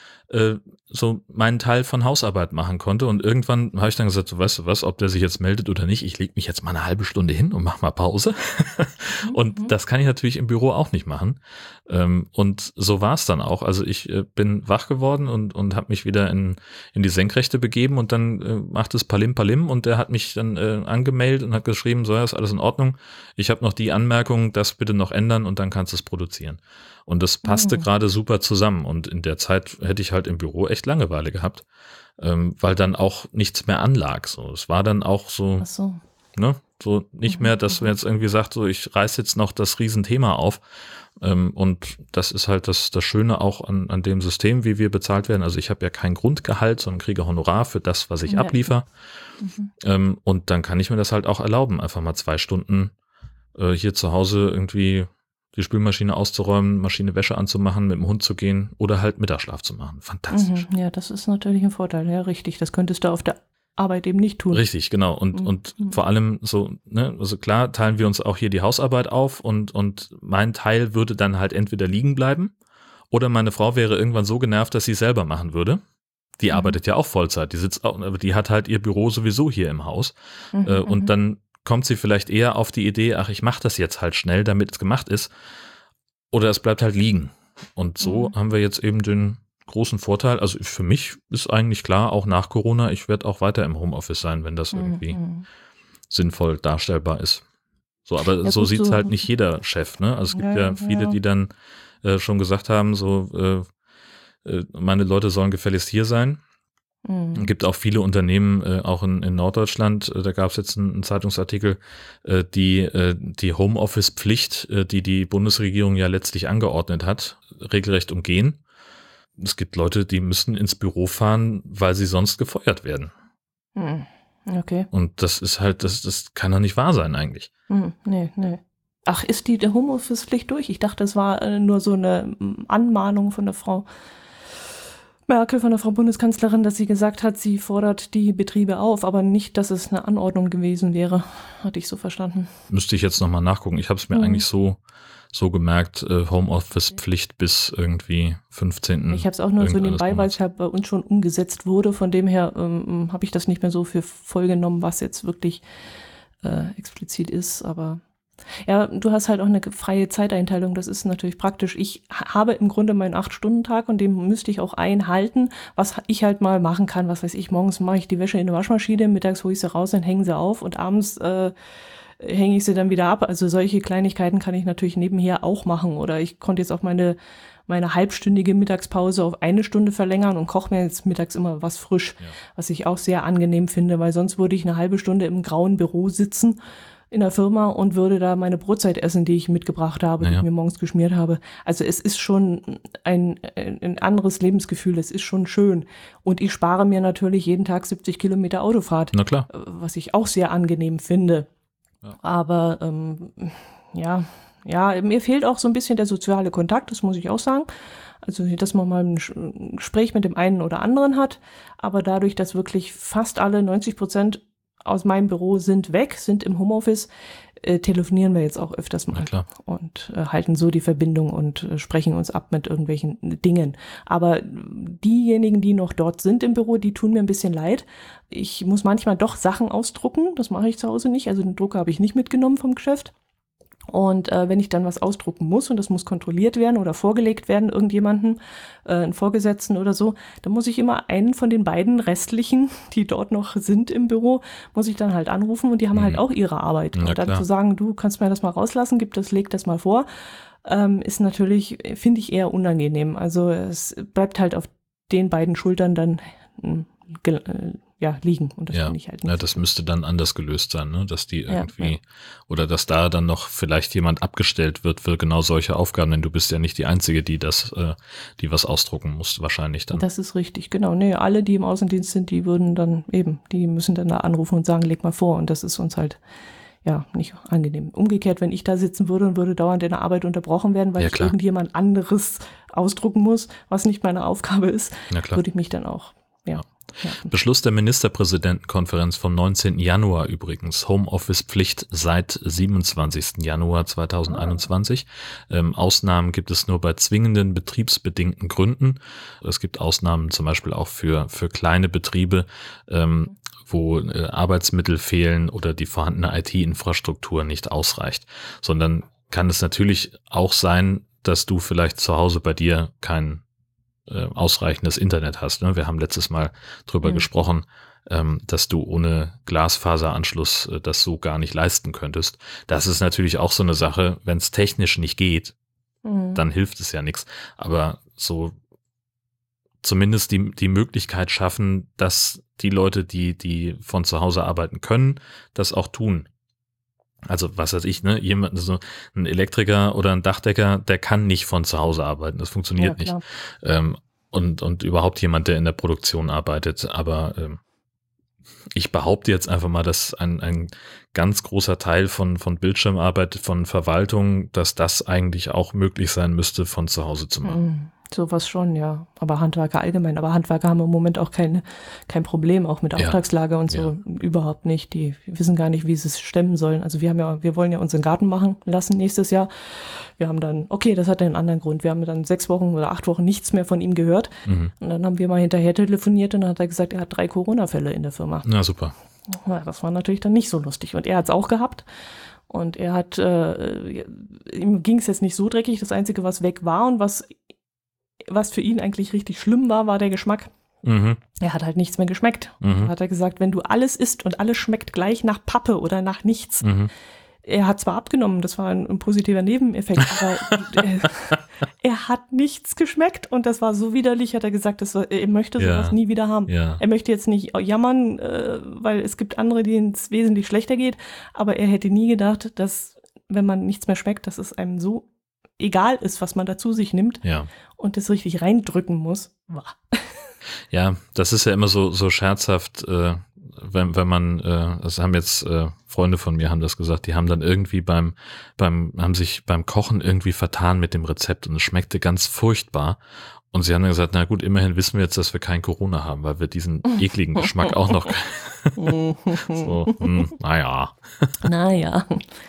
so meinen Teil von Hausarbeit machen konnte. Und irgendwann habe ich dann gesagt, so, weißt du was, ob der sich jetzt meldet oder nicht, ich lege mich jetzt mal eine halbe Stunde hin und mache mal Pause. Und das kann ich natürlich im Büro auch nicht machen. Und so war es dann auch. Also ich bin wach geworden und habe mich wieder in die Senkrechte begeben und dann macht es Palim Palim und der hat mich dann angemeldet und hat geschrieben, so, ja, ist alles in Ordnung. Ich habe noch die Anmerkung, das bitte noch ändern und dann kannst du es produzieren. Und das passte gerade super zusammen. Und in der Zeit hätte ich halt im Büro echt Langeweile gehabt, weil dann auch nichts mehr anlag. So, es war dann auch so, ne, so nicht mehr, dass man jetzt irgendwie sagt, so ich reiß jetzt noch das Riesenthema auf. Und das ist halt das Schöne auch an dem System, wie wir bezahlt werden. Also ich habe ja kein Grundgehalt, sondern kriege Honorar für das, was ich abliefer. Und dann kann ich mir das halt auch erlauben, einfach mal 2 Stunden hier zu Hause irgendwie die Spülmaschine auszuräumen, Maschine Wäsche anzumachen, mit dem Hund zu gehen oder halt Mittagsschlaf zu machen. Fantastisch. Ja, das ist natürlich ein Vorteil. Ja, richtig. Das könntest du auf der Arbeit eben nicht tun. Richtig, genau. Und vor allem so, ne, also klar teilen wir uns auch hier die Hausarbeit auf und mein Teil würde dann halt entweder liegen bleiben oder meine Frau wäre irgendwann so genervt, dass sie es selber machen würde. Die arbeitet ja auch Vollzeit. Aber die hat halt ihr Büro sowieso hier im Haus. Und dann kommt sie vielleicht eher auf die Idee, ach, ich mache das jetzt halt schnell, damit es gemacht ist. Oder es bleibt halt liegen. Und so haben wir jetzt eben den großen Vorteil. Also für mich ist eigentlich klar, auch nach Corona, ich werde auch weiter im Homeoffice sein, wenn das irgendwie sinnvoll darstellbar ist. So, aber Ja, so gut, sieht's so. halt nicht jeder Chef, ne? Also es gibt ja viele, die dann schon gesagt haben, so meine Leute sollen gefälligst hier sein. Es gibt auch viele Unternehmen, auch in Norddeutschland, da gab es jetzt einen Zeitungsartikel, die Homeoffice-Pflicht, die Bundesregierung ja letztlich angeordnet hat, regelrecht umgehen. Es gibt Leute, die müssen ins Büro fahren, weil sie sonst gefeuert werden. Okay. Und das ist halt, das kann doch nicht wahr sein eigentlich. Nee. Ach, ist die der Homeoffice-Pflicht durch? Ich dachte, das war nur so eine Anmahnung von der Frau Merkel, von der Frau Bundeskanzlerin, dass sie gesagt hat, sie fordert die Betriebe auf, aber nicht, dass es eine Anordnung gewesen wäre. Hatte ich so verstanden. Müsste ich jetzt nochmal nachgucken. Ich habe es mir eigentlich so gemerkt, Homeoffice-Pflicht bis irgendwie 15. Ich habe es auch nur so nebenbei, weil Monats. es ja bei uns schon umgesetzt wurde. Von dem her habe ich das nicht mehr so für voll genommen, was jetzt wirklich explizit ist. Aber ja, du hast halt auch eine freie Zeiteinteilung. Das ist natürlich praktisch. Ich habe im Grunde meinen 8-Stunden-Tag und den müsste ich auch einhalten, was ich halt mal machen kann. Was weiß ich, morgens mache ich die Wäsche in der Waschmaschine, mittags hole ich sie raus, dann hängen sie auf und abends hänge ich sie dann wieder ab. Also solche Kleinigkeiten kann ich natürlich nebenher auch machen. Oder ich konnte jetzt auch meine halbstündige Mittagspause auf 1 Stunde verlängern und koche mir jetzt mittags immer was frisch, was ich auch sehr angenehm finde, weil sonst würde ich eine halbe Stunde im grauen Büro sitzen in der Firma und würde da meine Brotzeit essen, die ich mitgebracht habe, die ich mir morgens geschmiert habe. Also es ist schon ein anderes Lebensgefühl, es ist schon schön. Und ich spare mir natürlich jeden Tag 70 Kilometer Autofahrt, Na klar. was ich auch sehr angenehm finde. Ja. Aber ja, mir fehlt auch so ein bisschen der soziale Kontakt, das muss ich auch sagen. Also, dass man mal ein Gespräch mit dem einen oder anderen hat. Aber dadurch, dass wirklich fast alle 90% aus meinem Büro sind weg, sind im Homeoffice, telefonieren wir jetzt auch öfters mal. Na klar. Und halten so die Verbindung und sprechen uns ab mit irgendwelchen Dingen. Aber diejenigen, die noch dort sind im Büro, die tun mir ein bisschen leid. Ich muss manchmal doch Sachen ausdrucken, das mache ich zu Hause nicht. Also den Drucker habe ich nicht mitgenommen vom Geschäft. Und wenn ich dann was ausdrucken muss und das muss kontrolliert werden oder vorgelegt werden, irgendjemandem, einen Vorgesetzten oder so, dann muss ich immer einen von den beiden restlichen, die dort noch sind im Büro, muss ich dann halt anrufen und die haben halt auch ihre Arbeit. Na Und dann klar. zu sagen, du kannst mir das mal rauslassen, leg das mal vor, ist natürlich, finde ich, eher unangenehm. Also es bleibt halt auf den beiden Schultern dann liegen. Und das finde ich halt nicht. Ja, das müsste dann anders gelöst sein, ne? Dass die irgendwie, Ja. oder dass da dann noch vielleicht jemand abgestellt wird für genau solche Aufgaben, denn du bist ja nicht die Einzige, die was ausdrucken muss, wahrscheinlich dann. Das ist richtig, genau. Nee, alle, die im Außendienst sind, die müssen dann da anrufen und sagen, leg mal vor. Und das ist uns halt, nicht angenehm. Umgekehrt, wenn ich da sitzen würde und würde dauernd in der Arbeit unterbrochen werden, weil ich irgendjemand anderes ausdrucken muss, was nicht meine Aufgabe ist, würde ich mich dann auch, Beschluss der Ministerpräsidentenkonferenz vom 19. Januar übrigens. Homeoffice-Pflicht seit 27. Januar 2021. Ausnahmen gibt es nur bei zwingenden betriebsbedingten Gründen. Es gibt Ausnahmen zum Beispiel auch für kleine Betriebe, wo Arbeitsmittel fehlen oder die vorhandene IT-Infrastruktur nicht ausreicht. Sondern kann es natürlich auch sein, dass du vielleicht zu Hause bei dir kein ausreichendes Internet hast. Ne? Wir haben letztes Mal drüber gesprochen, dass du ohne Glasfaseranschluss das so gar nicht leisten könntest. Das ist natürlich auch so eine Sache, wenn es technisch nicht geht, dann hilft es ja nichts. Aber so zumindest die Möglichkeit schaffen, dass die Leute, die von zu Hause arbeiten können, das auch tun. Also was weiß ich, ne? Jemand, so ein Elektriker oder ein Dachdecker, der kann nicht von zu Hause arbeiten. Das funktioniert nicht. Und überhaupt jemand, der in der Produktion arbeitet. Aber ich behaupte jetzt einfach mal, dass ein ganz großer Teil von Bildschirmarbeit, von Verwaltung, dass das eigentlich auch möglich sein müsste, von zu Hause zu machen. Sowas schon, ja. Aber Handwerker allgemein. Aber Handwerker haben im Moment auch kein Problem, auch mit Auftragslage und so. Überhaupt nicht. Die wissen gar nicht, wie sie es stemmen sollen. Also wir wollen ja unseren Garten machen lassen nächstes Jahr. Wir haben dann, das hat einen anderen Grund. Wir haben dann 6 Wochen oder 8 Wochen nichts mehr von ihm gehört. Und dann haben wir mal hinterher telefoniert und dann hat er gesagt, er hat 3 Corona-Fälle in der Firma. Na, super. Ja, das war natürlich dann nicht so lustig. Und er hat es auch gehabt. Und er hat, ihm ging es jetzt nicht so dreckig. Das Einzige, was weg war und was für ihn eigentlich richtig schlimm war der Geschmack. Er hat halt nichts mehr geschmeckt. Hat er gesagt, wenn du alles isst und alles schmeckt gleich nach Pappe oder nach nichts, er hat zwar abgenommen, das war ein positiver Nebeneffekt, aber er hat nichts geschmeckt und das war so widerlich, hat er gesagt, er möchte sowas nie wieder haben. Ja. Er möchte jetzt nicht jammern, weil es gibt andere, denen es wesentlich schlechter geht, aber er hätte nie gedacht, dass, wenn man nichts mehr schmeckt, dass es einem so egal ist, was man da zu sich nimmt und das richtig reindrücken muss. Ja, das ist ja immer so scherzhaft, wenn man, das haben jetzt Freunde von mir haben das gesagt, die haben dann irgendwie haben sich beim Kochen irgendwie vertan mit dem Rezept und es schmeckte ganz furchtbar. Und sie haben dann gesagt, na gut, immerhin wissen wir jetzt, dass wir kein Corona haben, weil wir diesen ekligen Geschmack auch noch so, naja. Naja.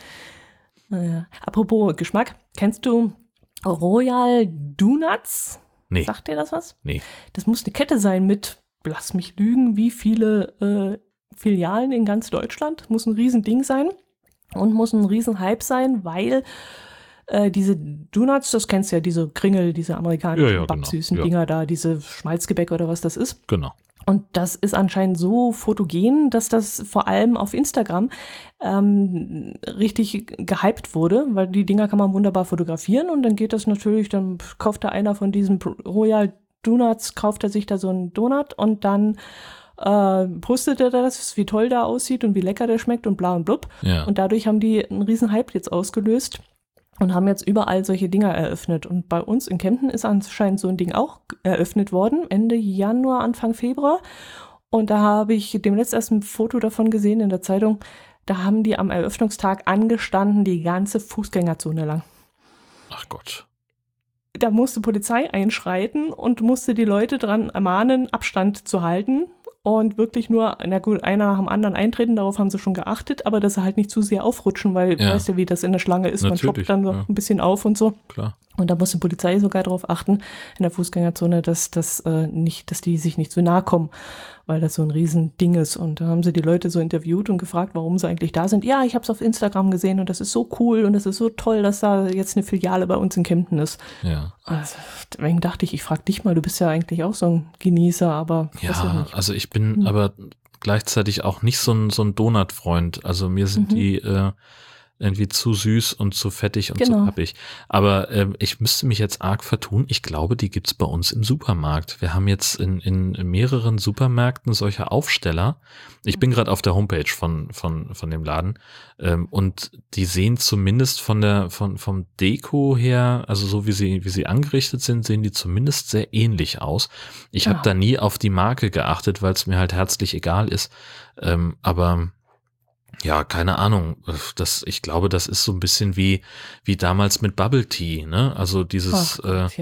Apropos Geschmack, kennst du Royal Donuts? Nee. Sagt dir das was? Nee. Das muss eine Kette sein mit, lass mich lügen, wie viele Filialen in ganz Deutschland. Muss ein Riesending sein und muss ein Riesenhype sein, weil diese Donuts, das kennst du ja, diese Kringel, diese amerikanischen backsüßen Dinger da, diese Schmalzgebäck oder was das ist. Genau. Und das ist anscheinend so fotogen, dass das vor allem auf Instagram richtig gehypt wurde, weil die Dinger kann man wunderbar fotografieren und dann geht das natürlich, dann kauft da einer von diesen Royal Donuts, kauft er sich da so einen Donut und dann postet er das, wie toll der aussieht und wie lecker der schmeckt und bla und blub. Ja. Und dadurch haben die einen riesen Hype jetzt ausgelöst und haben jetzt überall solche Dinger eröffnet. Und bei uns in Kempten ist anscheinend so ein Ding auch eröffnet worden, Ende Januar, Anfang Februar. Und da habe ich demnächst erst ein Foto davon gesehen in der Zeitung. Da haben die am Eröffnungstag angestanden, die ganze Fußgängerzone lang. Ach Gott. Da musste Polizei einschreiten und musste die Leute dran ermahnen, Abstand zu halten. Und wirklich nur, na gut, einer nach dem anderen eintreten, darauf haben sie schon geachtet, aber dass sie halt nicht zu sehr aufrutschen, weil du weißt ja, wie das in der Schlange ist, man schoppt dann so ein bisschen auf und so. Klar. Und da muss die Polizei sogar darauf achten, in der Fußgängerzone, dass die sich nicht so nahe kommen, weil das so ein Riesending ist. Und da haben sie die Leute so interviewt und gefragt, warum sie eigentlich da sind. Ja, ich habe es auf Instagram gesehen und das ist so cool und es ist so toll, dass da jetzt eine Filiale bei uns in Kempten ist. Ja. Also, deswegen dachte ich frage dich mal, du bist ja eigentlich auch so ein Genießer, aber ja, also ich bin aber gleichzeitig auch nicht so ein Donut-Freund. Also mir sind die irgendwie zu süß und zu fettig und zu pappig. Aber ich müsste mich jetzt arg vertun. Ich glaube, die gibt's bei uns im Supermarkt. Wir haben jetzt in mehreren Supermärkten solche Aufsteller. Ich bin gerade auf der Homepage von dem Laden und die sehen zumindest vom Deko her, also so wie sie angerichtet sind, sehen die zumindest sehr ähnlich aus. Ich habe da nie auf die Marke geachtet, weil es mir halt herzlich egal ist. Aber ja, keine Ahnung. Ich glaube, das ist so ein bisschen wie damals mit Bubble Tea, ne? Also dieses,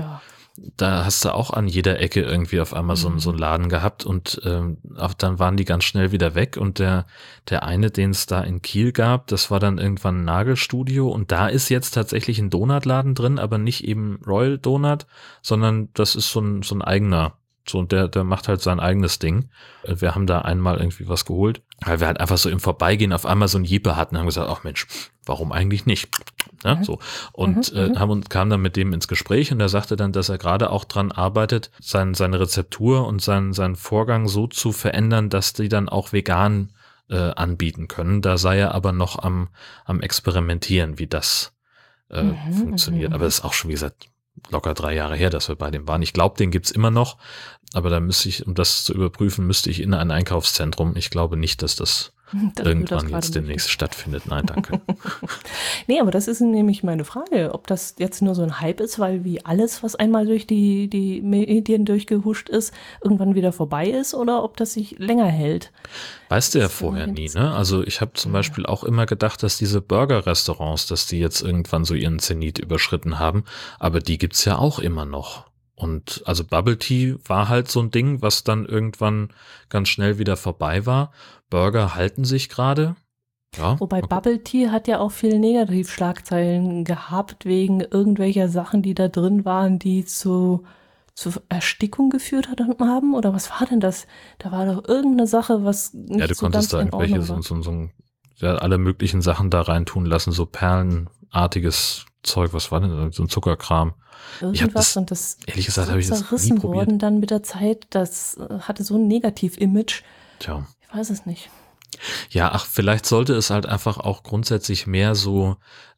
da hast du auch an jeder Ecke irgendwie auf einmal so einen Laden gehabt und auch dann waren die ganz schnell wieder weg und der eine, den es da in Kiel gab, das war dann irgendwann ein Nagelstudio und da ist jetzt tatsächlich ein Donutladen drin, aber nicht eben Royal Donut, sondern das ist so ein eigener. So, und der macht halt sein eigenes Ding. Wir haben da einmal irgendwie was geholt, weil wir halt einfach so im Vorbeigehen auf einmal so ein Jeppe hatten und haben gesagt, ach Mensch, warum eigentlich nicht? Ja, so. Und kamen dann mit dem ins Gespräch und er sagte dann, dass er gerade auch dran arbeitet, seine Rezeptur und seinen Vorgang so zu verändern, dass die dann auch vegan anbieten können. Da sei er aber noch am Experimentieren, wie das funktioniert. Aber das ist auch schon, wie gesagt, locker 3 Jahre her, dass wir bei dem waren. Ich glaube, den gibt's immer noch, aber da müsste ich, um das zu überprüfen, müsste ich in ein Einkaufszentrum. Ich glaube nicht, dass das irgendwann jetzt demnächst stattfindet. Nein, danke. Nee, aber das ist nämlich meine Frage, ob das jetzt nur so ein Hype ist, weil wie alles, was einmal durch die Medien durchgehuscht ist, irgendwann wieder vorbei ist oder ob das sich länger hält. Weißt du ja vorher nie, ne? Also ich habe zum Beispiel auch immer gedacht, dass diese Burger-Restaurants, dass die jetzt irgendwann so ihren Zenit überschritten haben, aber die gibt's ja auch immer noch. Und also Bubble Tea war halt so ein Ding, was dann irgendwann ganz schnell wieder vorbei war. Burger halten sich gerade. Ja, wobei Bubble Tea hat ja auch viele Negativschlagzeilen gehabt wegen irgendwelcher Sachen, die da drin waren, die zur Erstickung geführt haben. Oder was war denn das? Da war doch irgendeine Sache, was nicht du so konntest ganz da irgendwelche alle möglichen Sachen da reintun lassen, so perlenartiges Zeug. Was war denn so ein Zuckerkram? Irgendwas und das ehrlich gesagt habe ich das nie zerrissen probiert. worden dann mit der Zeit. Das hatte so ein Negativ-Image. Tja. Ich weiß es nicht. Ja, vielleicht sollte es halt einfach auch grundsätzlich mehr so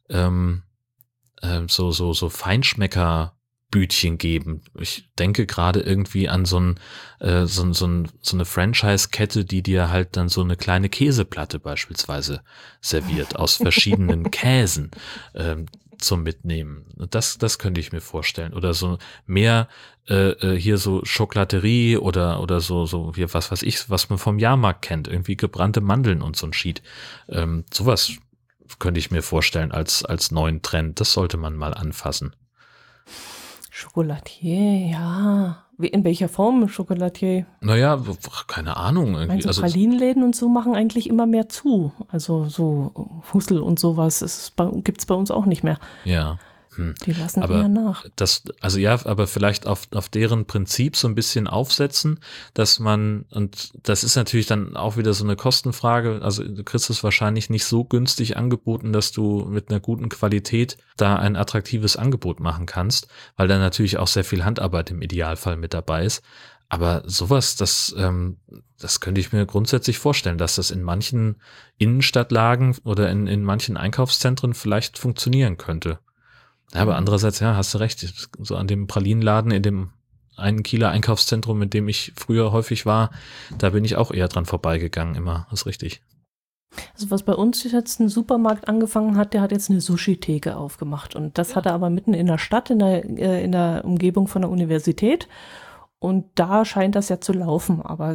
so Feinschmecker-Bütchen geben. Ich denke gerade irgendwie an so eine Franchise-Kette, die dir halt dann so eine kleine Käseplatte beispielsweise serviert aus verschiedenen Käsen zum Mitnehmen. Das könnte ich mir vorstellen. Oder so mehr hier so Schokolaterie oder so hier was weiß ich, was man vom Jahrmarkt kennt. Irgendwie gebrannte Mandeln und so ein Schied. Sowas könnte ich mir vorstellen als neuen Trend. Das sollte man mal anfassen. Schokolatier, ja. In welcher Form Schokolatier? Naja, keine Ahnung. Ich meine, Irgendwie. so Pralinenläden und so machen eigentlich immer mehr zu. Also so Hussel und sowas gibt's bei uns auch nicht mehr. Ja. Die lassen aber eher nach. Aber vielleicht auf deren Prinzip so ein bisschen aufsetzen, dass man, und das ist natürlich dann auch wieder so eine Kostenfrage, also du kriegst es wahrscheinlich nicht so günstig angeboten, dass du mit einer guten Qualität da ein attraktives Angebot machen kannst, weil da natürlich auch sehr viel Handarbeit im Idealfall mit dabei ist. Aber sowas, das könnte ich mir grundsätzlich vorstellen, dass das in manchen Innenstadtlagen oder in manchen Einkaufszentren vielleicht funktionieren könnte. Ja, aber andererseits, ja, hast du recht. So an dem Pralinenladen in dem einen Kieler Einkaufszentrum, in dem ich früher häufig war, da bin ich auch eher dran vorbeigegangen immer. Das ist richtig. Also was bei uns jetzt ein Supermarkt angefangen hat, der hat jetzt eine Sushi-Theke aufgemacht. Und das hat er aber mitten in der Stadt, in der Umgebung von der Universität. Und da scheint das ja zu laufen. Aber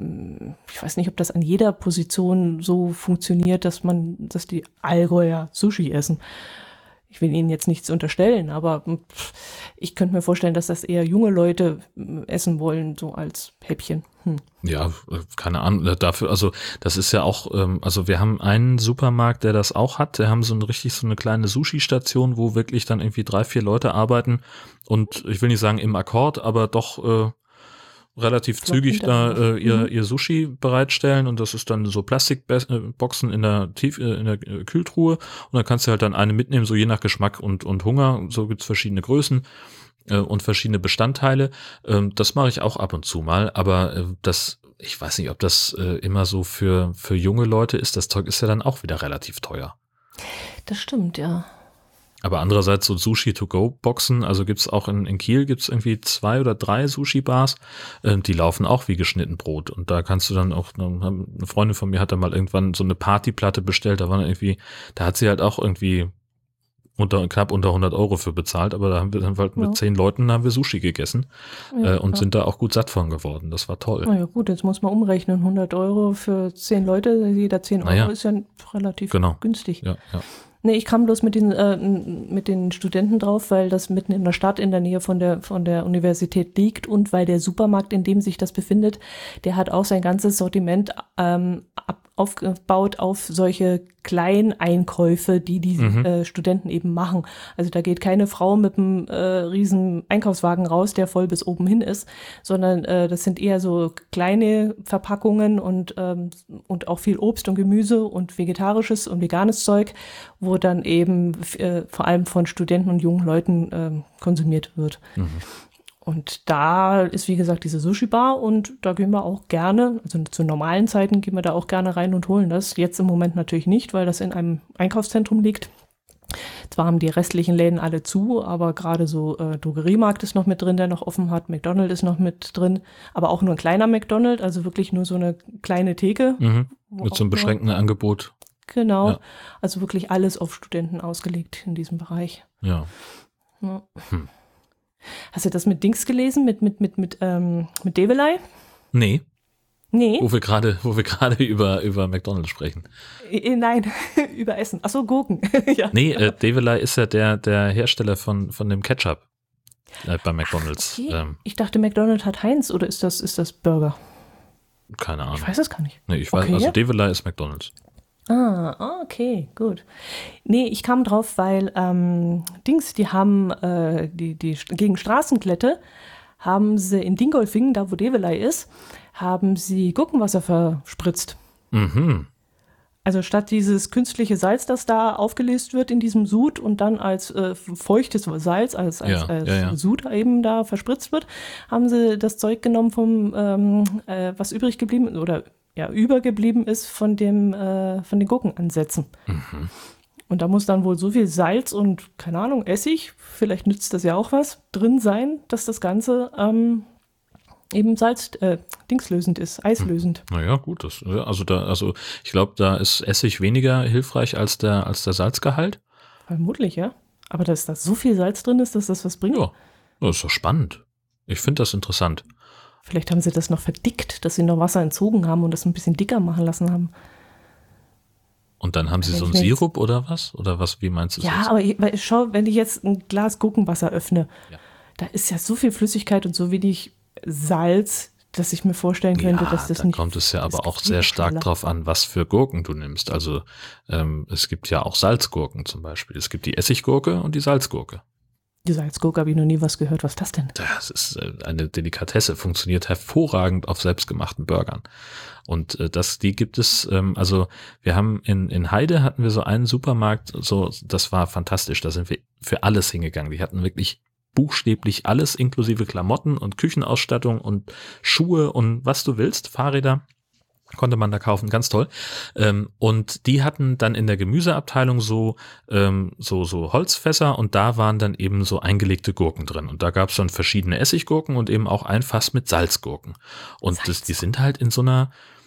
ich weiß nicht, ob das an jeder Position so funktioniert, dass die Allgäuer Sushi essen. Ich will Ihnen jetzt nichts unterstellen, aber ich könnte mir vorstellen, dass das eher junge Leute essen wollen, so als Häppchen. Ja, keine Ahnung, dafür, also das ist ja auch, also wir haben einen Supermarkt, der das auch hat, der haben so eine kleine Sushi-Station, wo wirklich dann irgendwie 3, 4 Leute arbeiten und ich will nicht sagen im Akkord, aber doch relativ zügig da ihr Sushi bereitstellen und das ist dann so Plastikboxen in der Kühltruhe und dann kannst du halt dann eine mitnehmen, so je nach Geschmack und Hunger, so gibt's verschiedene Größen und verschiedene Bestandteile. Das mache ich auch ab und zu mal, aber ich weiß nicht, ob das immer so für junge Leute ist. Das Zeug ist ja dann auch wieder relativ teuer. Das stimmt, ja. Aber andererseits so Sushi-to-go-Boxen, also gibt's auch in Kiel gibt's irgendwie 2 oder 3 Sushi-Bars, die laufen auch wie geschnitten Brot. Und da kannst du dann auch, eine Freundin von mir hat da mal irgendwann so eine Partyplatte bestellt, da hat sie halt auch irgendwie knapp unter 100 € für bezahlt, aber da haben wir dann halt mit 10 Leuten haben wir Sushi gegessen und sind da auch gut satt von geworden. Das war toll. Na ja gut, jetzt muss man umrechnen, 100 € für 10 Leute, jeder 10 € ist ja relativ günstig. Ja. Nee, ich kam bloß mit den Studenten drauf, weil das mitten in der Stadt in der Nähe von der Universität liegt und weil der Supermarkt, in dem sich das befindet, der hat auch sein ganzes Sortiment aufgebaut auf solche Kleineinkäufe, die Studenten eben machen. Also da geht keine Frau mit einem riesen Einkaufswagen raus, der voll bis oben hin ist, sondern das sind eher so kleine Verpackungen und auch viel Obst und Gemüse und vegetarisches und veganes Zeug, wo dann eben vor allem von Studenten und jungen Leuten konsumiert wird. Und da ist, wie gesagt, diese Sushi-Bar und da gehen wir auch gerne, also zu normalen Zeiten gehen wir da auch gerne rein und holen das. Jetzt im Moment natürlich nicht, weil das in einem Einkaufszentrum liegt. Zwar haben die restlichen Läden alle zu, aber gerade so Drogeriemarkt ist noch mit drin, der noch offen hat. McDonald's ist noch mit drin, aber auch nur ein kleiner McDonald's, also wirklich nur so eine kleine Theke. Mit so einem beschränkten Angebot. Genau, ja. Also wirklich alles auf Studenten ausgelegt in diesem Bereich. Ja. Hast du das mit Dings gelesen, mit Develei? Nee. Nee. Wo wir gerade über McDonald's sprechen. Nein, über Essen. Achso, Gurken. Ja. Nee, Develei ist ja der Hersteller von dem Ketchup bei McDonald's. Okay. Ich dachte, McDonald's hat Heinz oder ist das Burger? Keine Ahnung. Ich weiß es gar nicht. Nee, ich weiß, also Develei ist McDonald's. Okay, gut. Nee, ich kam drauf, weil die haben die gegen Straßenklette haben sie in Dingolfing, da wo Develei ist, haben sie Gurkenwasser verspritzt. Also statt dieses künstliche Salz, das da aufgelöst wird in diesem Sud und dann als feuchtes Salz, als Sud eben da verspritzt wird, haben sie das Zeug genommen was übrig geblieben oder ja übergeblieben ist von den Gurkenansätzen. Mhm. Und da muss dann wohl so viel Salz und, keine Ahnung, Essig, vielleicht nützt das ja auch was, drin sein, dass das Ganze eben dingslösend ist, eislösend. Naja, gut, also ich glaube, da ist Essig weniger hilfreich als der Salzgehalt. Vermutlich, ja. Aber dass da so viel Salz drin ist, dass das was bringt. Ja, das ist doch spannend. Ich finde das interessant. Vielleicht haben sie das noch verdickt, dass sie noch Wasser entzogen haben und das ein bisschen dicker machen lassen haben. Und dann haben sie so einen Sirup oder was? Oder was, wie meinst du das? Ja, aber schau, wenn ich jetzt ein Glas Gurkenwasser öffne, da ist ja so viel Flüssigkeit und so wenig Salz, dass ich mir vorstellen könnte, dass das da nicht. kommt es ja aber auch sehr stark drauf an, was für Gurken du nimmst. Also es gibt ja auch Salzgurken zum Beispiel. Es gibt die Essiggurke und die Salzgurke. Die Salzgurke habe ich noch nie was gehört. Was ist das denn? Das ist eine Delikatesse, funktioniert hervorragend auf selbstgemachten Burgern. Und die gibt es, also wir haben in Heide hatten wir so einen Supermarkt, so das war fantastisch, da sind wir für alles hingegangen. Die hatten wirklich buchstäblich alles inklusive Klamotten und Küchenausstattung und Schuhe und was du willst, Fahrräder. Konnte man da kaufen, ganz toll. Und die hatten dann in der Gemüseabteilung so Holzfässer und da waren dann eben so eingelegte Gurken drin. Und da gab es dann verschiedene Essiggurken und eben auch ein Fass mit Salzgurken. Und die sind halt in so einer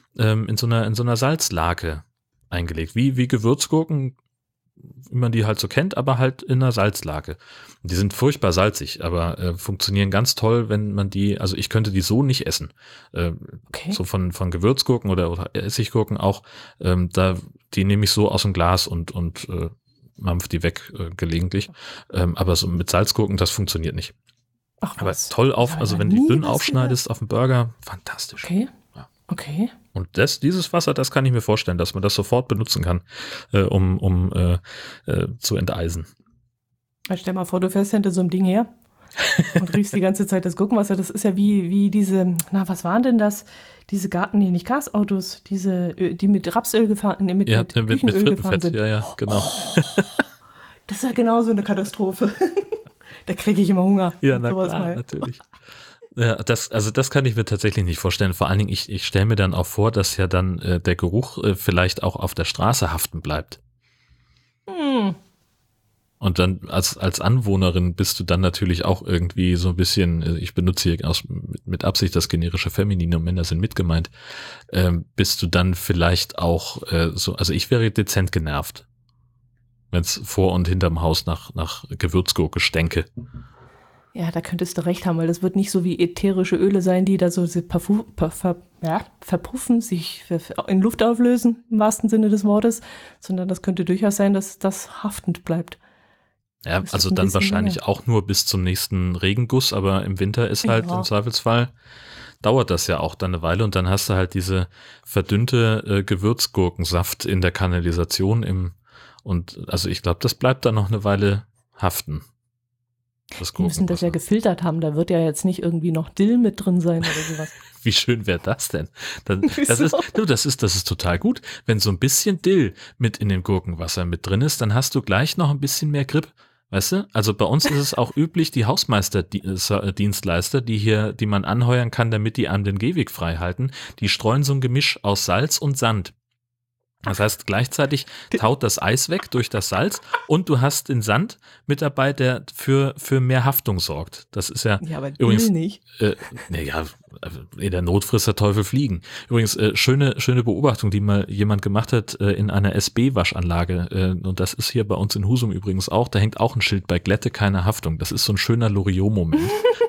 Salzlake eingelegt, wie Gewürzgurken, wie man die halt so kennt, aber halt in einer Salzlake. Die sind furchtbar salzig, aber funktionieren ganz toll, wenn man die, also ich könnte die so nicht essen. Okay. So von Gewürzgurken oder Essiggurken auch, die nehme ich so aus dem Glas und mampf die weg gelegentlich. Aber so mit Salzgurken, das funktioniert nicht. Ach, aber was? toll also wenn du die dünn was aufschneidest auf dem Burger, fantastisch. Okay. Ja. Okay. Und dieses Wasser, das kann ich mir vorstellen, dass man das sofort benutzen kann, um zu enteisen. Also stell mal vor, du fährst hinter so einem Ding her und riechst die ganze Zeit das Gurkenwasser. Das ist ja wie diese, was waren denn das? Diese nicht Gasautos, die mit Rapsöl gefahren, mit Küchenöl gefahren sind. Ja, genau. Das ist ja genauso eine Katastrophe. Da kriege ich immer Hunger. Ja, na klar, natürlich. Ja, das kann ich mir tatsächlich nicht vorstellen. Vor allen Dingen, ich stelle mir dann auch vor, dass ja dann der Geruch vielleicht auch auf der Straße haften bleibt. Und dann als Anwohnerin bist du dann natürlich auch irgendwie so ein bisschen, ich benutze hier mit Absicht das generische Feminine und Männer sind mitgemeint, bist du dann vielleicht auch also ich wäre dezent genervt, wenn es vor und hinterm Haus nach Gewürzgurke stänke. Ja, da könntest du recht haben, weil das wird nicht so wie ätherische Öle sein, die da so verpuffen, sich in Luft auflösen, im wahrsten Sinne des Wortes, sondern das könnte durchaus sein, dass das haftend bleibt. Ja, also dann wahrscheinlich auch nur bis zum nächsten Regenguss, aber im Winter ist halt im Zweifelsfall, dauert das ja auch dann eine Weile und dann hast du halt diese verdünnte Gewürzgurkensaft in der Kanalisation und also ich glaube, das bleibt dann noch eine Weile haften. Die müssen das ja gefiltert haben, da wird ja jetzt nicht irgendwie noch Dill mit drin sein oder sowas. Wie schön wäre das denn? Das ist total gut. Wenn so ein bisschen Dill mit in dem Gurkenwasser mit drin ist, dann hast du gleich noch ein bisschen mehr Grip. Weißt du? Also bei uns ist es auch üblich, die Hausmeisterdienstleister, die man anheuern kann, damit die einem den Gehweg frei halten, die streuen so ein Gemisch aus Salz und Sand. Das heißt, gleichzeitig taut das Eis weg durch das Salz und du hast den Sand mit dabei, der für mehr Haftung sorgt. Das ist ja aber übrigens nicht. In der Not frisst der Teufel Fliegen. Übrigens, schöne Beobachtung, die mal jemand gemacht hat in einer SB-Waschanlage. Und das ist hier bei uns in Husum übrigens auch. Da hängt auch ein Schild bei Glätte, keine Haftung. Das ist so ein schöner Loriot-Moment.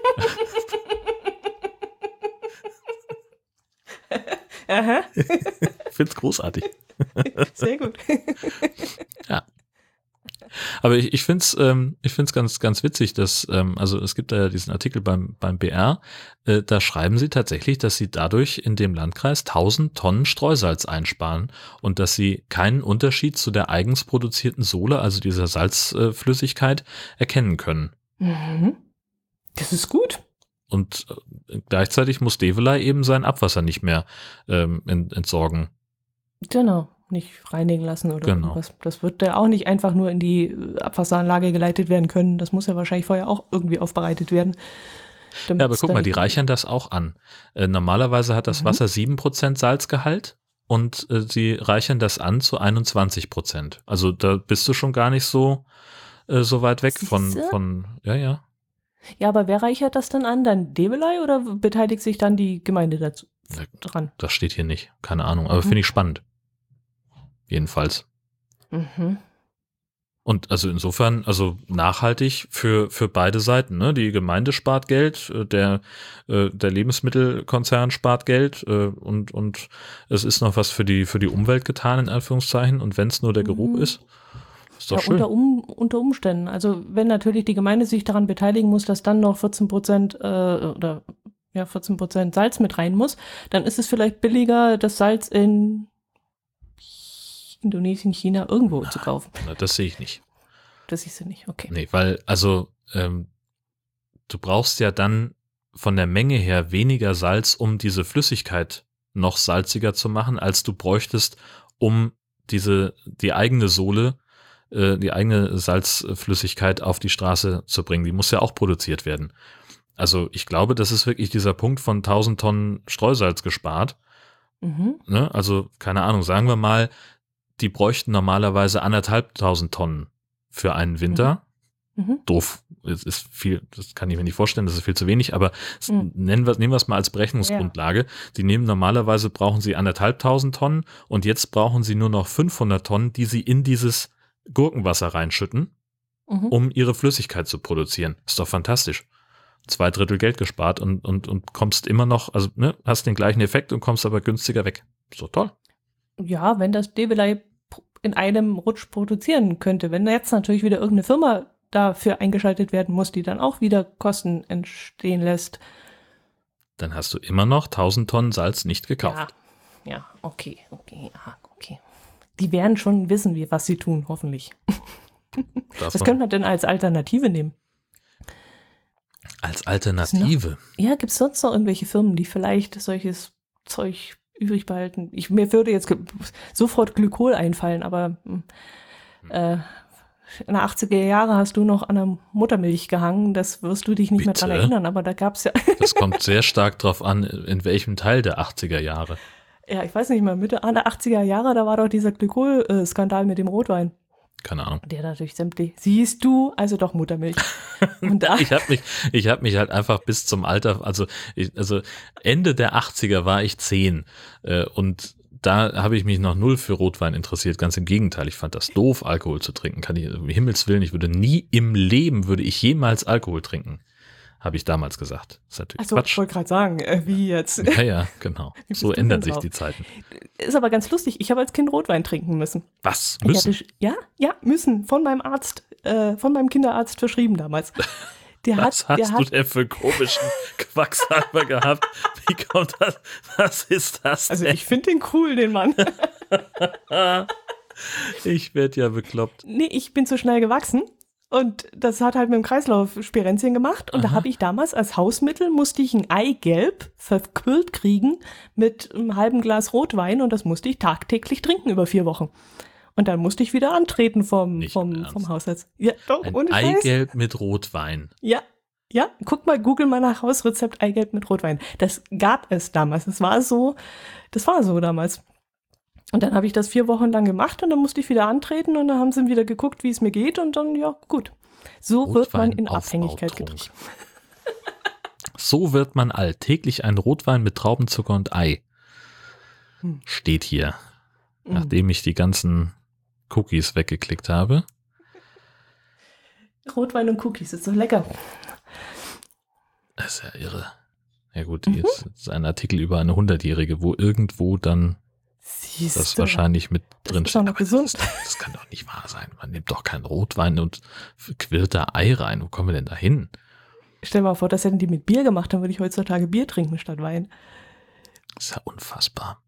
Aha. Ich find's großartig. Sehr gut. Ja. Aber ich find's ganz, ganz witzig, dass, also es gibt da ja diesen Artikel beim BR, da schreiben sie tatsächlich, dass sie dadurch in dem Landkreis 1000 Tonnen Streusalz einsparen und dass sie keinen Unterschied zu der eigens produzierten Sohle, also dieser Salzflüssigkeit, erkennen können. Mhm. Das ist gut. Und gleichzeitig muss Develey eben sein Abwasser nicht mehr entsorgen. Genau, nicht reinigen lassen oder Genau. irgendwas. Das wird ja auch nicht einfach nur in die Abwasseranlage geleitet werden können. Das muss ja wahrscheinlich vorher auch irgendwie aufbereitet werden. Ja, aber guck mal, die reichern das auch an. Normalerweise hat das Wasser 7% Salzgehalt und sie reichern das an zu 21%. Also da bist du schon gar nicht so weit weg von, ja. Ja, aber wer reichert das dann an? Dann Develey oder beteiligt sich dann die Gemeinde dazu dran? Das steht hier nicht, keine Ahnung, aber finde ich spannend. Jedenfalls. Mhm. Und also insofern, also nachhaltig für beide Seiten, ne? Die Gemeinde spart Geld, der Lebensmittelkonzern spart Geld und es ist noch was für die Umwelt getan, in Anführungszeichen. Und wenn es nur der Geruch ist doch schön. Unter Umständen. Also wenn natürlich die Gemeinde sich daran beteiligen muss, dass dann noch 14% 14% Salz mit rein muss, dann ist es vielleicht billiger, das Salz in Indonesien, China irgendwo zu kaufen. Das sehe ich nicht. Das siehst du nicht, okay. Nee, weil, also, du brauchst ja dann von der Menge her weniger Salz, um diese Flüssigkeit noch salziger zu machen, als du bräuchtest, um die eigene Sohle, die eigene Salzflüssigkeit auf die Straße zu bringen. Die muss ja auch produziert werden. Also ich glaube, das ist wirklich dieser Punkt von 1000 Tonnen Streusalz gespart. Ne? Also keine Ahnung, sagen wir mal, die bräuchten normalerweise 1500 Tonnen für einen Winter. Doof, es ist viel, das kann ich mir nicht vorstellen, das ist viel zu wenig, aber nehmen wir es mal als Berechnungsgrundlage. Ja. Die brauchen sie 1500 Tonnen und jetzt brauchen sie nur noch 500 Tonnen, die sie in dieses Gurkenwasser reinschütten, um ihre Flüssigkeit zu produzieren. Ist doch fantastisch. 2/3 Geld gespart und kommst immer noch, also ne, hast den gleichen Effekt und kommst aber günstiger weg. Ist doch toll. Ja, wenn das Develey in einem Rutsch produzieren könnte. Wenn jetzt natürlich wieder irgendeine Firma dafür eingeschaltet werden muss, die dann auch wieder Kosten entstehen lässt. Dann hast du immer noch 1000 Tonnen Salz nicht gekauft. Ja, okay. Die werden schon wissen, was sie tun, hoffentlich. Was könnte man denn als Alternative nehmen? Als Alternative? Gibt es sonst noch irgendwelche Firmen, die vielleicht solches Zeug übrig behalten? Mir würde jetzt sofort Glykol einfallen, aber in der 80er Jahre hast du noch an der Muttermilch gehangen, das wirst du dich nicht mehr dran erinnern, aber da gab es ja... Das kommt sehr stark drauf an, in welchem Teil der 80er Jahre. Ja, ich weiß nicht mehr, Mitte der 80er Jahre, da war doch dieser Glykol-Skandal mit dem Rotwein. Keine Ahnung. Der natürlich sämtlich, siehst du, also doch Muttermilch. Und da ich hab mich halt einfach bis zum Alter, also Ende der 80er war ich 10 und da habe ich mich noch null für Rotwein interessiert. Ganz im Gegenteil, ich fand das doof, Alkohol zu trinken. Um Himmels Willen, würde ich jemals Alkohol trinken. Habe ich damals gesagt. Das ist natürlich Quatsch. Ich wollte gerade sagen, wie jetzt? Ja, genau. So ändern sich die Zeiten. Ist aber ganz lustig. Ich habe als Kind Rotwein trinken müssen. Was? Müssen? Müssen. Von meinem Arzt, von meinem Kinderarzt verschrieben damals. Was hast du denn für komischen Quacksalber gehabt? Wie kommt das? Was ist das denn? Also ich finde den cool, den Mann. Ich werde ja bekloppt. Nee, ich bin zu schnell gewachsen. Und das hat halt mit dem Kreislauf Spirenzchen gemacht. Und da habe ich damals als Hausmittel, musste ich ein Eigelb verquirlt kriegen mit einem halben Glas Rotwein. Und das musste ich tagtäglich trinken über 4 Wochen. Und dann musste ich wieder antreten vom Hausarzt. Ja, doch, ohne Scheiß. Eigelb mit Rotwein. Ja, guck mal, google mal nach Hausrezept Eigelb mit Rotwein. Das gab es damals. Das war so damals. Und dann habe ich das 4 Wochen lang gemacht und dann musste ich wieder antreten und dann haben sie wieder geguckt, wie es mir geht und dann, ja, gut. So Rotwein wird man in Abhängigkeit getrieben. So wird man alltäglich ein Rotwein mit Traubenzucker und Ei. Steht hier. Nachdem ich die ganzen Cookies weggeklickt habe. Rotwein und Cookies, ist so lecker. Das ist ja irre. Ja gut, jetzt ist ein Artikel über eine 100-Jährige, wo irgendwo dann das wahrscheinlich mit drin steht. Aber gesund. Das kann doch nicht wahr sein. Man nimmt doch keinen Rotwein und quirlt da Ei rein. Wo kommen wir denn da hin? Stell dir mal vor, das hätten die mit Bier gemacht, dann würde ich heutzutage Bier trinken statt Wein. Das ist ja unfassbar.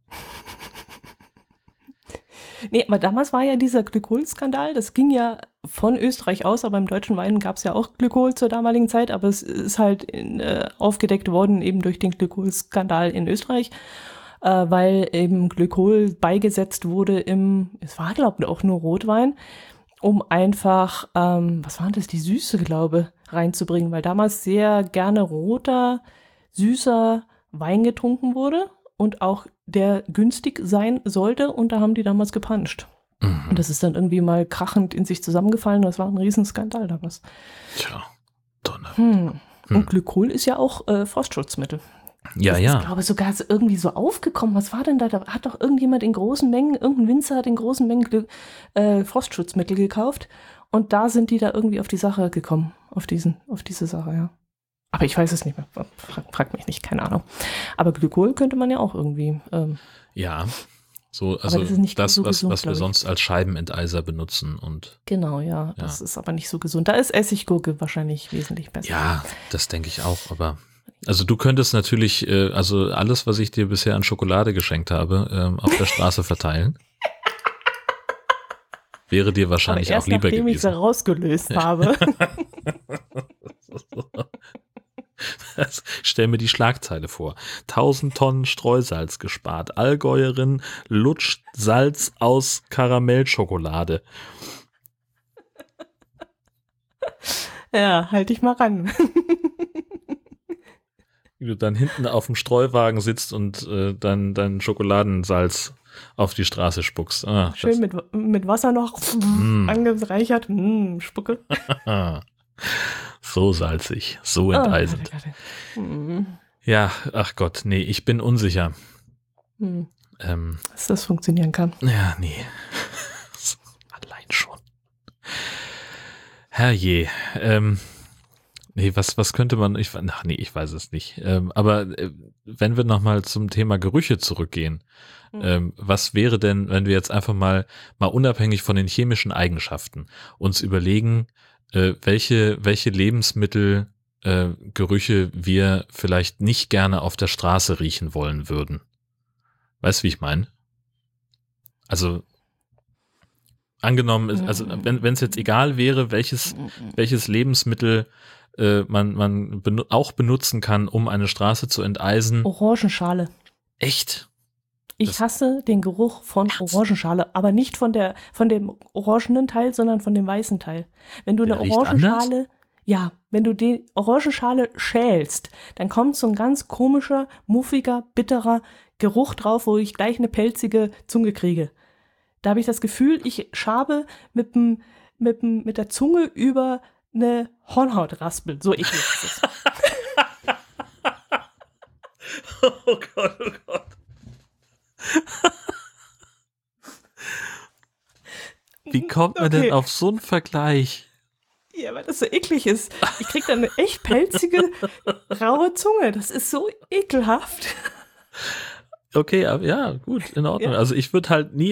Nee, aber damals war ja dieser Glykol-Skandal, das ging ja von Österreich aus, aber im deutschen Wein gab es ja auch Glykol zur damaligen Zeit, aber es ist halt aufgedeckt worden eben durch den Glykol-Skandal in Österreich, weil eben Glykol beigesetzt wurde es war glaube ich auch nur Rotwein, um einfach, was war das, die Süße glaube, reinzubringen, weil damals sehr gerne roter, süßer Wein getrunken wurde und auch der günstig sein sollte und da haben die damals gepanscht. Und das ist dann irgendwie mal krachend in sich zusammengefallen. Das war ein Riesenskandal damals. Tja, Donner. Und Glykol ist ja auch Frostschutzmittel. Ja, das ja. ist, glaube ich, sogar irgendwie so aufgekommen. Was war denn da? Da hat doch irgendjemand in großen Mengen, irgendein Winzer hat in großen Mengen Frostschutzmittel gekauft. Und da sind die da irgendwie auf die Sache gekommen. Auf diese Sache, ja. Aber ich weiß es nicht mehr. Frag mich nicht, keine Ahnung. Aber Glykol könnte man ja auch irgendwie. Ja. So, also das ist nicht das, so gesund, was wir glaub ich. sonst als Scheibenenteiser benutzen und Genau, ja. Das ist aber nicht so gesund. Da ist Essiggurke wahrscheinlich wesentlich besser. ja, das denke ich auch, aber also du könntest natürlich, also alles, was ich dir bisher an Schokolade geschenkt habe, auf der Straße verteilen. Wäre dir wahrscheinlich aber erst auch lieber nachdem ich sie gewesen. rausgelöst habe. Stell mir die Schlagzeile vor. 1000 Tonnen Streusalz gespart. Allgäuerin lutscht Salz aus Karamellschokolade. Ja, halt dich mal ran. Wie du dann hinten auf dem Streuwagen sitzt und dann dein Schokoladensalz auf die Straße spuckst. Ah, Schön mit Wasser noch angereichert. Spucke. so salzig, so enteisend. Ja, ach Gott, nee, ich bin unsicher. Dass das funktionieren kann. Ja, nee. Allein schon. Herrje. Nee, was könnte man, ich weiß es nicht. Aber wenn wir nochmal zum Thema Gerüche zurückgehen, was wäre denn, wenn wir jetzt einfach mal unabhängig von den chemischen Eigenschaften uns überlegen, welche Lebensmittel, Gerüche wir vielleicht nicht gerne auf der Straße riechen wollen würden? Weißt du, wie ich meine? Also angenommen, also wenn es jetzt egal wäre, welches Lebensmittel man auch benutzen kann, um eine Straße zu enteisen. Orangenschale. Echt? Ich hasse den Geruch von Orangenschale, aber nicht von dem orangenen Teil, sondern von dem weißen Teil. Wenn du eine Orangenschale, wenn du die Orangenschale schälst, dann kommt so ein ganz komischer, muffiger, bitterer Geruch drauf, wo ich gleich eine pelzige Zunge kriege. Da habe ich das Gefühl, ich schabe mit der Zunge über eine Hornhautraspel. So eklig ist es. Oh Gott, oh Gott. Wie kommt man denn auf so einen Vergleich? Ja, weil das so eklig ist. Ich krieg dann eine echt pelzige, raue Zunge. Das ist so ekelhaft. Okay, aber ja, gut, in Ordnung. Ja. Also ich würde halt nie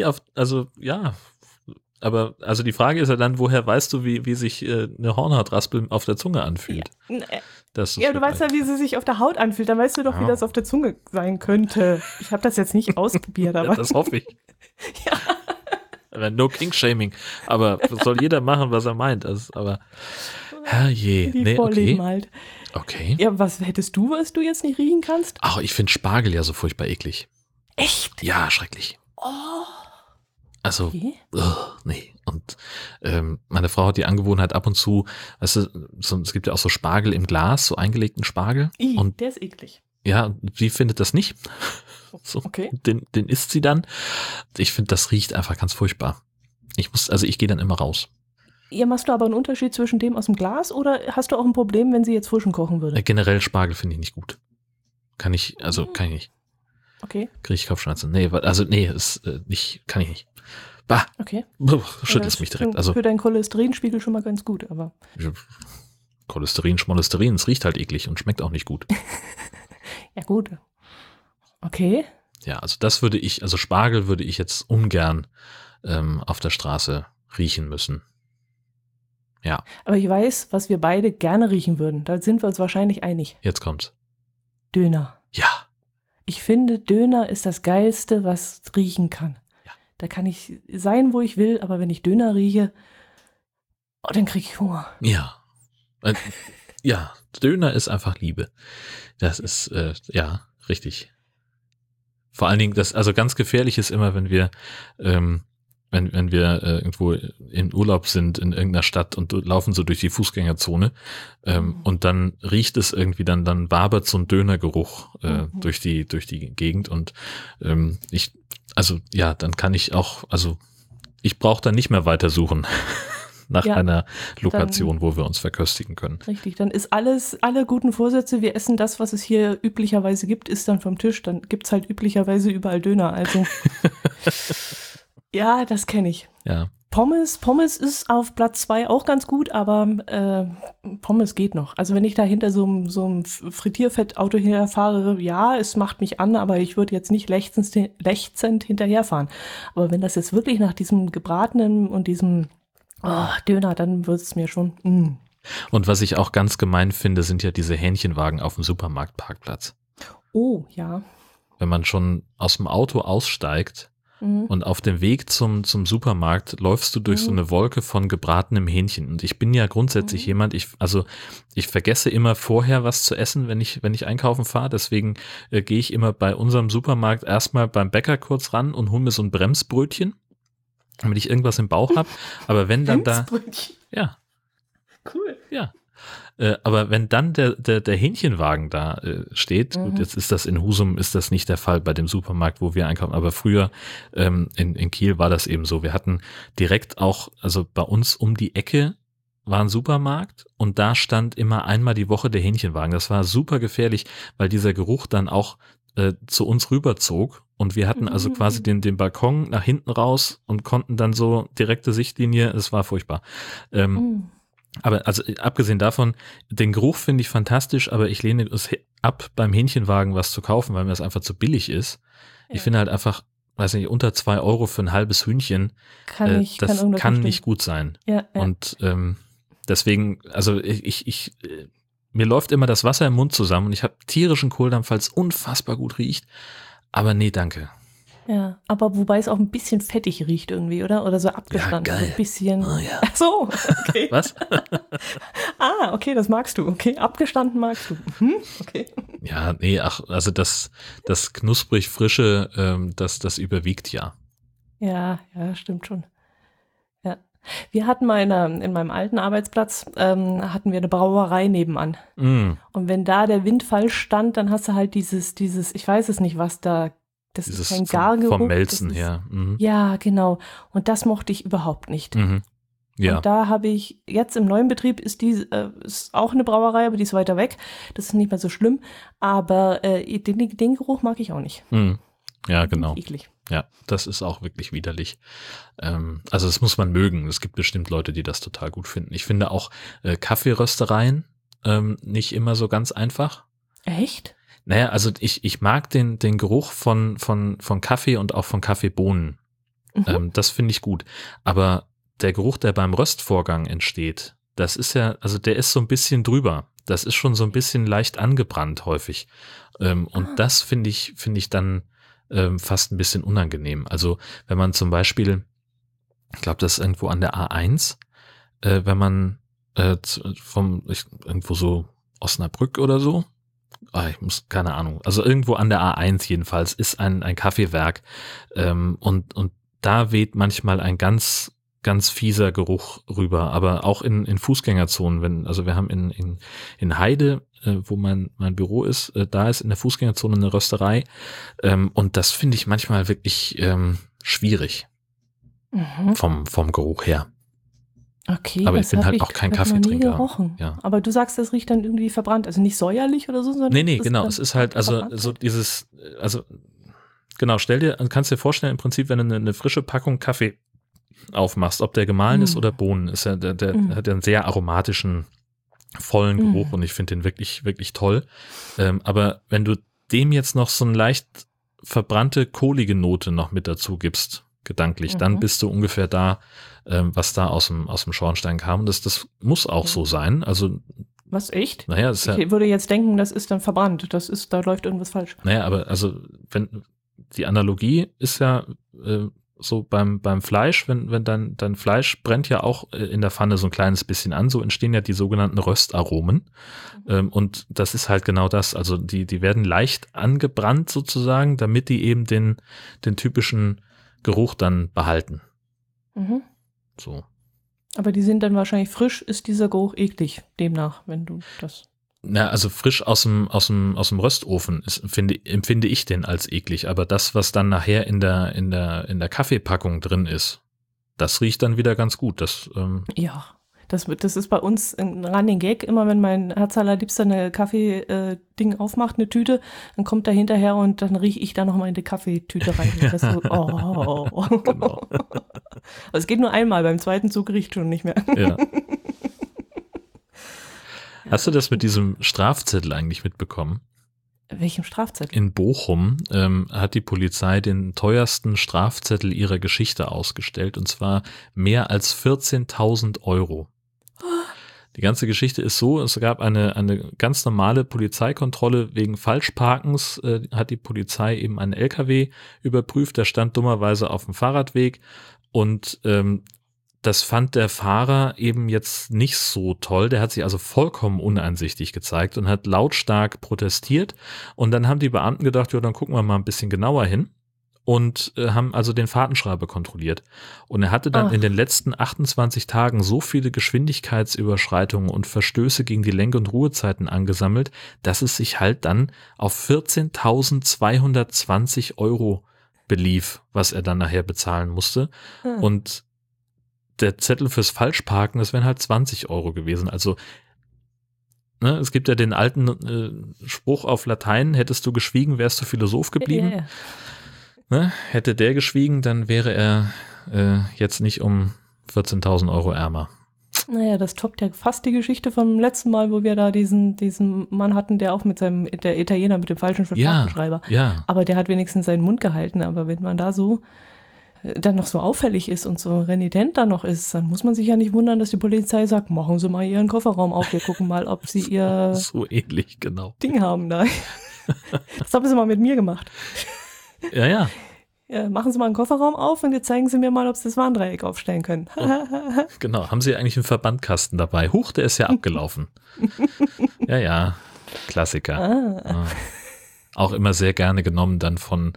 aber die Frage ist ja dann, woher weißt du, wie sich eine Hornhautraspel auf der Zunge anfühlt? Ja, du weißt ja, wie sie sich auf der Haut anfühlt. Dann weißt du doch, wie das auf der Zunge sein könnte. Ich habe das jetzt nicht ausprobiert, aber. Ja, das hoffe ich. Ja. No King-Shaming. Aber soll jeder machen, was er meint. Aber, herrje. Die Vorleben halt. Okay. Ja, was hättest du, was du jetzt nicht riechen kannst? Ach, ich finde Spargel ja so furchtbar eklig. Echt? Ja, schrecklich. Oh. Also, nee. Und meine Frau hat die Angewohnheit ab und zu, weißt du, es gibt ja auch so Spargel im Glas, so eingelegten Spargel. Und der ist eklig. Ja, sie findet das nicht. So, okay. Den isst sie dann. Ich finde, das riecht einfach ganz furchtbar. Ich gehe dann immer raus. Ja, machst du aber einen Unterschied zwischen dem aus dem Glas oder hast du auch ein Problem, wenn sie jetzt frischen kochen würde? Generell Spargel finde ich nicht gut. Kann ich nicht. Okay. Kriege ich Kopfschmerzen. Nee, ist nicht, kann ich nicht. Bah. Okay. Schüttelst mich direkt. Für deinen Cholesterinspiegel schon mal ganz gut, aber. Cholesterin, es riecht halt eklig und schmeckt auch nicht gut. Ja, gut. Okay. Ja, also Spargel würde ich jetzt ungern auf der Straße riechen müssen. Ja. Aber ich weiß, was wir beide gerne riechen würden. Da sind wir uns wahrscheinlich einig. Jetzt kommt's. Döner. Ja. Ich finde, Döner ist das Geilste, was riechen kann. Ja. Da kann ich sein, wo ich will, aber wenn ich Döner rieche, dann kriege ich Hunger. Ja. Ja, Döner ist einfach Liebe. Das ist, richtig. Vor allen Dingen, also ganz gefährlich ist immer, wenn wenn wir irgendwo im Urlaub sind in irgendeiner Stadt und laufen so durch die Fußgängerzone und dann riecht es irgendwie, dann wabert so ein Dönergeruch durch die Gegend und dann kann ich auch, also ich brauche dann nicht mehr weiter suchen nach einer Lokation, wo wir uns verköstigen können. Richtig, dann ist alle guten Vorsätze, wir essen das, was es hier üblicherweise gibt, ist dann vom Tisch. Dann gibt's halt üblicherweise überall Döner. Also ja, das kenne ich. Ja. Pommes ist auf Platz 2 auch ganz gut, aber Pommes geht noch. Also wenn ich da hinter so einem Frittierfettauto herfahre, ja, es macht mich an, aber ich würde jetzt nicht lechzend hinterherfahren. Aber wenn das jetzt wirklich nach diesem gebratenen und diesem Döner, dann wird es mir schon. Und was ich auch ganz gemein finde, sind ja diese Hähnchenwagen auf dem Supermarktparkplatz. Oh, ja. Wenn man schon aus dem Auto aussteigt und auf dem Weg zum Supermarkt läufst du durch so eine Wolke von gebratenem Hähnchen. Und ich bin ja grundsätzlich jemand, ich vergesse immer vorher was zu essen, wenn ich einkaufen fahre. Deswegen gehe ich immer bei unserem Supermarkt erstmal beim Bäcker kurz ran und hole mir so ein Bremsbrötchen, damit ich irgendwas im Bauch habe. Aber wenn dann da... Ja. Cool. Ja. Aber wenn dann der Hähnchenwagen da steht, gut, jetzt ist das in Husum, ist das nicht der Fall bei dem Supermarkt, wo wir einkaufen, aber früher in Kiel war das eben so. Wir hatten direkt auch, also bei uns um die Ecke war ein Supermarkt und da stand immer einmal die Woche der Hähnchenwagen. Das war super gefährlich, weil dieser Geruch dann auch zu uns rüberzog und wir hatten also quasi den Balkon nach hinten raus und konnten dann so direkte Sichtlinie, es war furchtbar. Aber also abgesehen davon, den Geruch finde ich fantastisch, aber ich lehne es ab, beim Hähnchenwagen was zu kaufen, weil mir das einfach zu billig ist. Ich finde halt einfach, weiß nicht, unter 2 Euro für ein halbes Hühnchen, das kann nicht gut sein. Ja. Und deswegen, also mir läuft immer das Wasser im Mund zusammen und ich habe tierischen Kohldampf, weil es unfassbar gut riecht. Aber nee, danke. Ja, aber wobei es auch ein bisschen fettig riecht irgendwie, oder? Oder so abgestanden. Ja, geil. So ein bisschen. Oh, ja. Ach so, okay. Was? Okay, das magst du. Okay, abgestanden magst du. Okay. Ja, nee, also das knusprig Frische, das überwiegt ja. Ja, stimmt schon. Ja. Wir hatten mal in meinem alten Arbeitsplatz, hatten wir eine Brauerei nebenan. Und wenn da der Windfall stand, dann hast du halt dieses, ich weiß es nicht, was da, das ist kein Gargeruch. Vom Melzen her. Ja, genau. Und das mochte ich überhaupt nicht. Ja. Und da habe ich, jetzt im neuen Betrieb ist auch eine Brauerei, aber die ist weiter weg. Das ist nicht mehr so schlimm. Aber den Geruch mag ich auch nicht. Ja, genau. Eklig. Ja, das ist auch wirklich widerlich. Also das muss man mögen. Es gibt bestimmt Leute, die das total gut finden. Ich finde auch Kaffeeröstereien nicht immer so ganz einfach. Echt? Naja, also ich mag den Geruch von Kaffee und auch von Kaffeebohnen. Das finde ich gut. Aber der Geruch, der beim Röstvorgang entsteht, das ist ja, also der ist so ein bisschen drüber. Das ist schon so ein bisschen leicht angebrannt häufig. Und das finde ich dann fast ein bisschen unangenehm. Also wenn man zum Beispiel, ich glaube, das ist irgendwo an der A1, wenn man irgendwo so Osnabrück oder so, keine Ahnung, also irgendwo an der A1 jedenfalls ist ein Kaffeewerk und da weht manchmal ein ganz ganz fieser Geruch rüber, aber auch in Fußgängerzonen, also wir haben in Heide, wo mein Büro ist, da ist in der Fußgängerzone eine Rösterei und das finde ich manchmal wirklich schwierig vom Geruch her. Okay, aber ich bin halt auch kein Kaffeetrinker. Ja. Aber du sagst, das riecht dann irgendwie verbrannt, also nicht säuerlich oder so, sondern nee, genau, es ist halt also so dieses, also genau, kannst dir vorstellen, im Prinzip, wenn du eine frische Packung Kaffee aufmachst, ob der gemahlen ist oder Bohnen, ist ja, der hat ja einen sehr aromatischen, vollen Geruch und ich finde den wirklich, wirklich toll. Aber wenn du dem jetzt noch so eine leicht verbrannte, kohlige Note noch mit dazu gibst, gedanklich, dann bist du ungefähr da, was da aus dem Schornstein kam. Das muss auch so sein. Also was, echt? Naja, ich würde jetzt denken, das ist dann verbrannt. Da läuft irgendwas falsch. Naja, aber also wenn die Analogie ist ja so beim Fleisch, wenn dein Fleisch brennt ja auch in der Pfanne so ein kleines bisschen an, so entstehen ja die sogenannten Röstaromen. Und das ist halt genau das. Also die werden leicht angebrannt sozusagen, damit die eben den typischen Geruch dann behalten. Mhm. So. Aber die sind dann wahrscheinlich frisch, ist dieser Geruch eklig, demnach, wenn du das... Na, also frisch aus dem Röstofen empfinde ich den als eklig, aber das, was dann nachher in der Kaffeepackung drin ist, das riecht dann wieder ganz gut. Ja, das ist bei uns ein Running Gag. Immer wenn mein Herzallerliebster eine Kaffee-Ding aufmacht, eine Tüte, dann kommt er hinterher und dann rieche ich da nochmal in die Kaffeetüte rein. Das so, oh. Genau. Aber es geht nur einmal, beim zweiten Zug riecht schon nicht mehr. Ja. Hast du das mit diesem Strafzettel eigentlich mitbekommen? Welchem Strafzettel? In Bochum hat die Polizei den teuersten Strafzettel ihrer Geschichte ausgestellt, und zwar mehr als 14.000 Euro. Die ganze Geschichte ist so, es gab eine ganz normale Polizeikontrolle wegen Falschparkens, hat die Polizei eben einen LKW überprüft, der stand dummerweise auf dem Fahrradweg, und das fand der Fahrer eben jetzt nicht so toll. Der hat sich also vollkommen uneinsichtig gezeigt und hat lautstark protestiert. Und dann haben die Beamten gedacht, ja, dann gucken wir mal ein bisschen genauer hin, und haben also den Fahrtenschreiber kontrolliert. Und er hatte dann in den letzten 28 Tagen so viele Geschwindigkeitsüberschreitungen und Verstöße gegen die Lenk- und Ruhezeiten angesammelt, dass es sich halt dann auf 14.220 Euro belief, was er dann nachher bezahlen musste. Und der Zettel fürs Falschparken, das wären halt 20 Euro gewesen. Also, ne, es gibt ja den alten Spruch auf Latein, hättest du geschwiegen, wärst du Philosoph geblieben. Yeah. Ne, hätte der geschwiegen, dann wäre er jetzt nicht um 14.000 Euro ärmer. Naja, das toppt ja fast die Geschichte vom letzten Mal, wo wir da diesen Mann hatten, der auch der Italiener mit dem falschen Fahrtenschreiber. Ja. Aber der hat wenigstens seinen Mund gehalten. Aber wenn man da so dann noch so auffällig ist und so renitent da noch ist, dann muss man sich ja nicht wundern, dass die Polizei sagt, machen Sie mal Ihren Kofferraum auf, wir gucken mal, ob Sie Ihr so ähnlich, genau. Ding haben da. Das haben Sie mal mit mir gemacht. Ja. Ja, machen Sie mal einen Kofferraum auf und jetzt zeigen Sie mir mal, ob Sie das Warndreieck aufstellen können. Genau, haben Sie eigentlich einen Verbandkasten dabei? Huch, der ist ja abgelaufen. Ja, Klassiker. Ja. Auch immer sehr gerne genommen dann von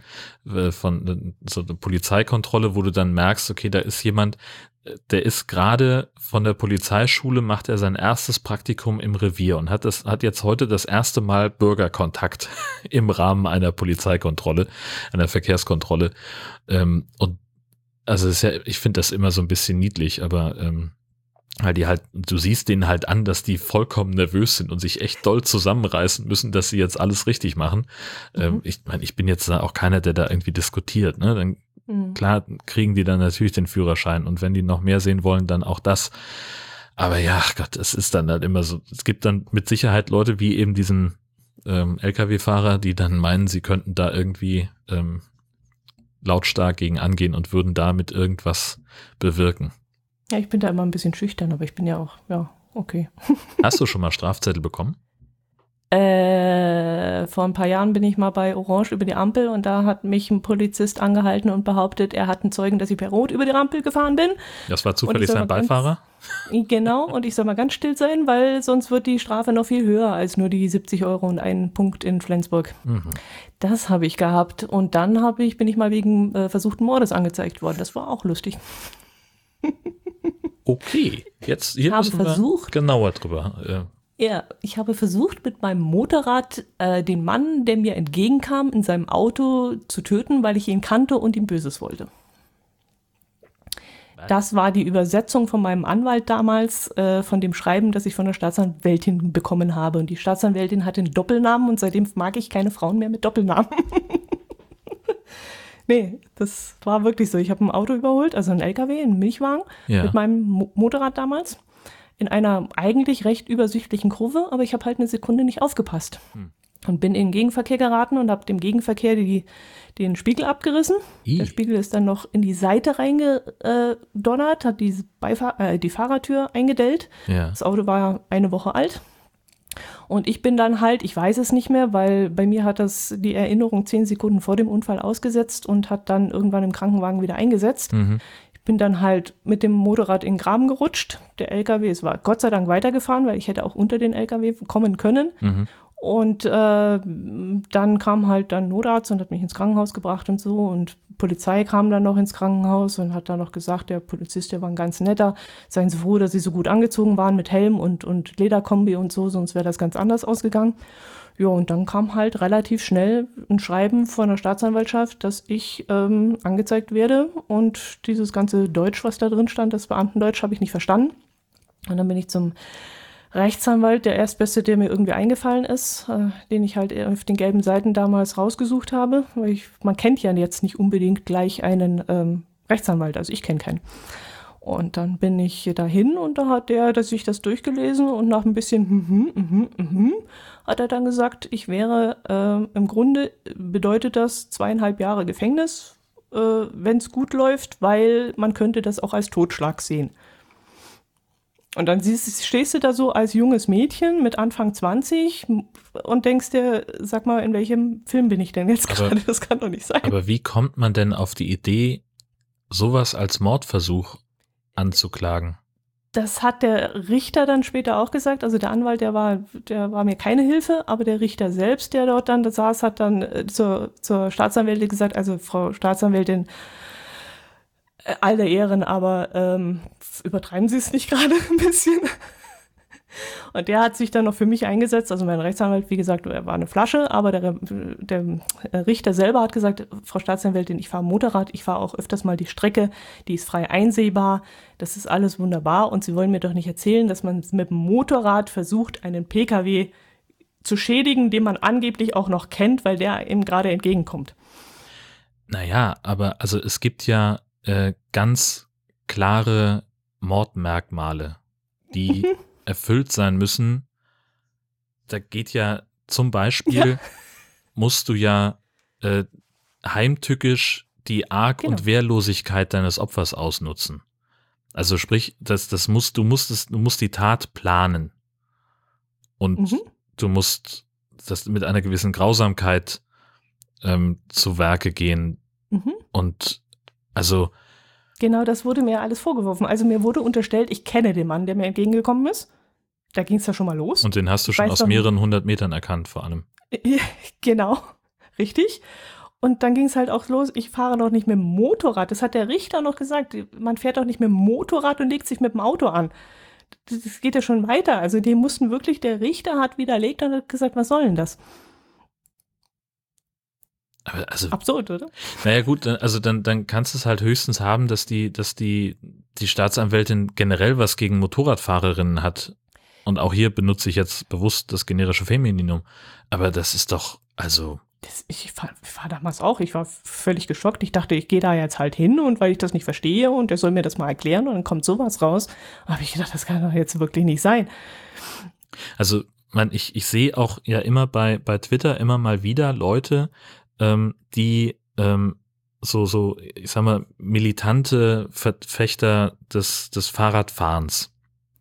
so einer Polizeikontrolle, wo du dann merkst, okay, da ist jemand, der ist gerade von der Polizeischule, macht er sein erstes Praktikum im Revier und hat jetzt heute das erste Mal Bürgerkontakt im Rahmen einer Polizeikontrolle, einer Verkehrskontrolle. Und also ich finde das immer so ein bisschen niedlich, aber weil du siehst denen halt an, dass die vollkommen nervös sind und sich echt doll zusammenreißen müssen, dass sie jetzt alles richtig machen. Ich meine, ich bin jetzt auch keiner, der da irgendwie diskutiert, ne? Dann klar kriegen die dann natürlich den Führerschein, und wenn die noch mehr sehen wollen, dann auch das. Aber ja, Gott, es ist dann halt immer so, es gibt dann mit Sicherheit Leute wie eben diesen LKW-Fahrer, die dann meinen, sie könnten da irgendwie lautstark gegen angehen und würden damit irgendwas bewirken. Ja, ich bin da immer ein bisschen schüchtern, aber ich bin ja auch, ja, okay. Hast du schon mal Strafzettel bekommen? Vor ein paar Jahren bin ich mal bei Orange über die Ampel und da hat mich ein Polizist angehalten und behauptet, er hat einen Zeugen, dass ich per Rot über die Ampel gefahren bin. Das war zufällig sein Beifahrer? Genau, und ich soll mal ganz still sein, weil sonst wird die Strafe noch viel höher als nur die 70 Euro und einen Punkt in Flensburg. Das habe ich gehabt, und dann bin ich mal wegen versuchten Mordes angezeigt worden. Das war auch lustig. Okay, jetzt hier müssen wir genauer drüber. Ja, ich habe versucht, mit meinem Motorrad den Mann, der mir entgegenkam, in seinem Auto zu töten, weil ich ihn kannte und ihm Böses wollte. Das war die Übersetzung von meinem Anwalt damals, von dem Schreiben, das ich von der Staatsanwältin bekommen habe. Und die Staatsanwältin hatte einen Doppelnamen, und seitdem mag ich keine Frauen mehr mit Doppelnamen. Nee, das war wirklich so. Ich habe ein Auto überholt, also einen LKW, einen Milchwagen, mit meinem Motorrad damals, in einer eigentlich recht übersichtlichen Kurve, aber ich habe halt eine Sekunde nicht aufgepasst. Und bin in den Gegenverkehr geraten und habe dem Gegenverkehr den Spiegel abgerissen. Der Spiegel ist dann noch in die Seite reingedonnert, hat die Fahrertür eingedellt. Ja. Das Auto war eine Woche alt. Und ich bin dann halt, ich weiß es nicht mehr, weil bei mir hat das die Erinnerung 10 Sekunden vor dem Unfall ausgesetzt und hat dann irgendwann im Krankenwagen wieder eingesetzt. Ich bin dann halt mit dem Motorrad in den Graben gerutscht. Der LKW, es war Gott sei Dank weitergefahren, weil ich hätte auch unter den LKW kommen können. Und dann kam halt dann Notarzt und hat mich ins Krankenhaus gebracht und so. Und Polizei kam dann noch ins Krankenhaus und hat dann noch gesagt, der Polizist, der war ein ganz netter, seien Sie froh, dass Sie so gut angezogen waren mit Helm und Lederkombi und so, sonst wäre das ganz anders ausgegangen. Ja, und dann kam halt relativ schnell ein Schreiben von der Staatsanwaltschaft, dass ich angezeigt werde. Und dieses ganze Deutsch, was da drin stand, das Beamtendeutsch, habe ich nicht verstanden. Und dann bin ich zum Rechtsanwalt, der erstbeste, der mir irgendwie eingefallen ist, den ich halt auf den gelben Seiten damals rausgesucht habe. Weil man kennt ja jetzt nicht unbedingt gleich einen Rechtsanwalt, also ich kenne keinen. Und dann bin ich dahin und da hat der sich das durchgelesen und nach ein bisschen hat er dann gesagt, ich wäre, im Grunde bedeutet das 2,5 Jahre Gefängnis, wenn es gut läuft, weil man könnte das auch als Totschlag sehen. Und dann stehst du da so als junges Mädchen mit Anfang 20 und denkst dir, sag mal, in welchem Film bin ich denn jetzt gerade? Das kann doch nicht sein. Aber wie kommt man denn auf die Idee, sowas als Mordversuch anzuklagen? Das hat der Richter dann später auch gesagt. Also der Anwalt, der war mir keine Hilfe, aber der Richter selbst, der dort dann saß, hat dann zur Staatsanwältin gesagt, also Frau Staatsanwältin, alle Ehren, aber übertreiben Sie es nicht gerade ein bisschen? Und der hat sich dann noch für mich eingesetzt, also mein Rechtsanwalt, wie gesagt, er war eine Flasche, aber der Richter selber hat gesagt, Frau Staatsanwältin, ich fahre Motorrad, ich fahre auch öfters mal die Strecke, die ist frei einsehbar, das ist alles wunderbar und Sie wollen mir doch nicht erzählen, dass man mit dem Motorrad versucht, einen PKW zu schädigen, den man angeblich auch noch kennt, weil der ihm gerade entgegenkommt. Naja, aber also es gibt ja ganz klare Mordmerkmale, die erfüllt sein müssen. Da geht ja zum Beispiel, musst du ja heimtückisch die Arg- und Wehrlosigkeit deines Opfers ausnutzen. Also sprich, du musst die Tat planen. Und du musst das mit einer gewissen Grausamkeit zu Werke gehen. Und also genau, das wurde mir alles vorgeworfen. Also mir wurde unterstellt, ich kenne den Mann, der mir entgegengekommen ist. Da ging es ja schon mal los. Und den hast du schon aus mehreren 100 Metern erkannt, vor allem. Genau, richtig. Und dann ging es halt auch los, ich fahre doch nicht mit dem Motorrad. Das hat der Richter noch gesagt. Man fährt doch nicht mit dem Motorrad und legt sich mit dem Auto an. Das geht ja schon weiter. Also die mussten wirklich, der Richter hat widerlegt und hat gesagt, was soll denn das? Also, absurd, oder? Naja gut, also dann kannst du es halt höchstens haben, dass die Staatsanwältin generell was gegen Motorradfahrerinnen hat. Und auch hier benutze ich jetzt bewusst das generische Femininum. Aber das ist doch, also... Ich war damals auch, ich war völlig geschockt. Ich dachte, ich gehe da jetzt halt hin und weil ich das nicht verstehe und der soll mir das mal erklären und dann kommt sowas raus. Da habe ich gedacht, das kann doch jetzt wirklich nicht sein. Also ich sehe auch ja immer bei Twitter immer mal wieder Leute, die so, ich sag mal, militante Verfechter des Fahrradfahrens,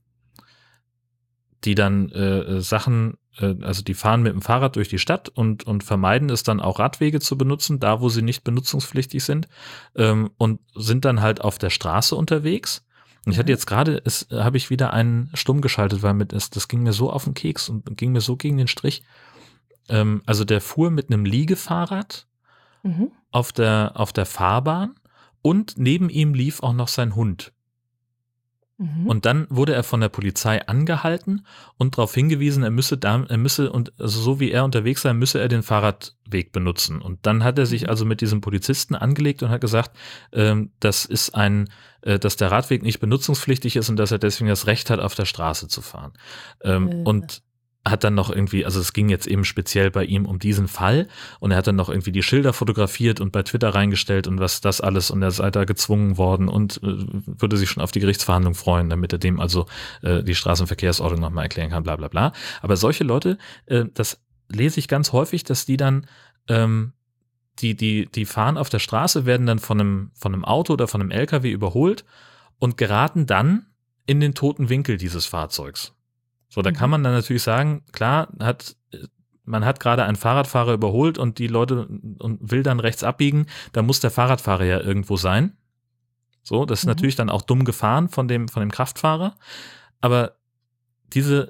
die dann Sachen, also die fahren mit dem Fahrrad durch die Stadt und vermeiden es dann auch Radwege zu benutzen, da wo sie nicht benutzungspflichtig sind, und sind dann halt auf der Straße unterwegs. Und ich hatte jetzt gerade, habe ich wieder einen stumm geschaltet, weil das ging mir so auf den Keks und ging mir so gegen den Strich. Also der fuhr mit einem Liegefahrrad auf der Fahrbahn und neben ihm lief auch noch sein Hund. Und dann wurde er von der Polizei angehalten und darauf hingewiesen, er müsse und also so wie er unterwegs sei, müsse er den Fahrradweg benutzen. Und dann hat er sich also mit diesem Polizisten angelegt und hat gesagt, dass der Radweg nicht benutzungspflichtig ist und dass er deswegen das Recht hat, auf der Straße zu fahren. Und hat dann noch irgendwie, also es ging jetzt eben speziell bei ihm um diesen Fall und er hat dann noch irgendwie die Schilder fotografiert und bei Twitter reingestellt und was das alles und er sei da gezwungen worden und würde sich schon auf die Gerichtsverhandlung freuen, damit er dem also die Straßenverkehrsordnung nochmal erklären kann, bla bla bla. Aber solche Leute, das lese ich ganz häufig, dass die dann die fahren auf der Straße, werden dann von einem Auto oder von einem LKW überholt und geraten dann in den toten Winkel dieses Fahrzeugs. So, da kann man dann natürlich sagen, klar, man hat gerade einen Fahrradfahrer überholt und die Leute und will dann rechts abbiegen, da muss der Fahrradfahrer ja irgendwo sein. So, das ist natürlich dann auch dumm gefahren von dem Kraftfahrer. Aber diese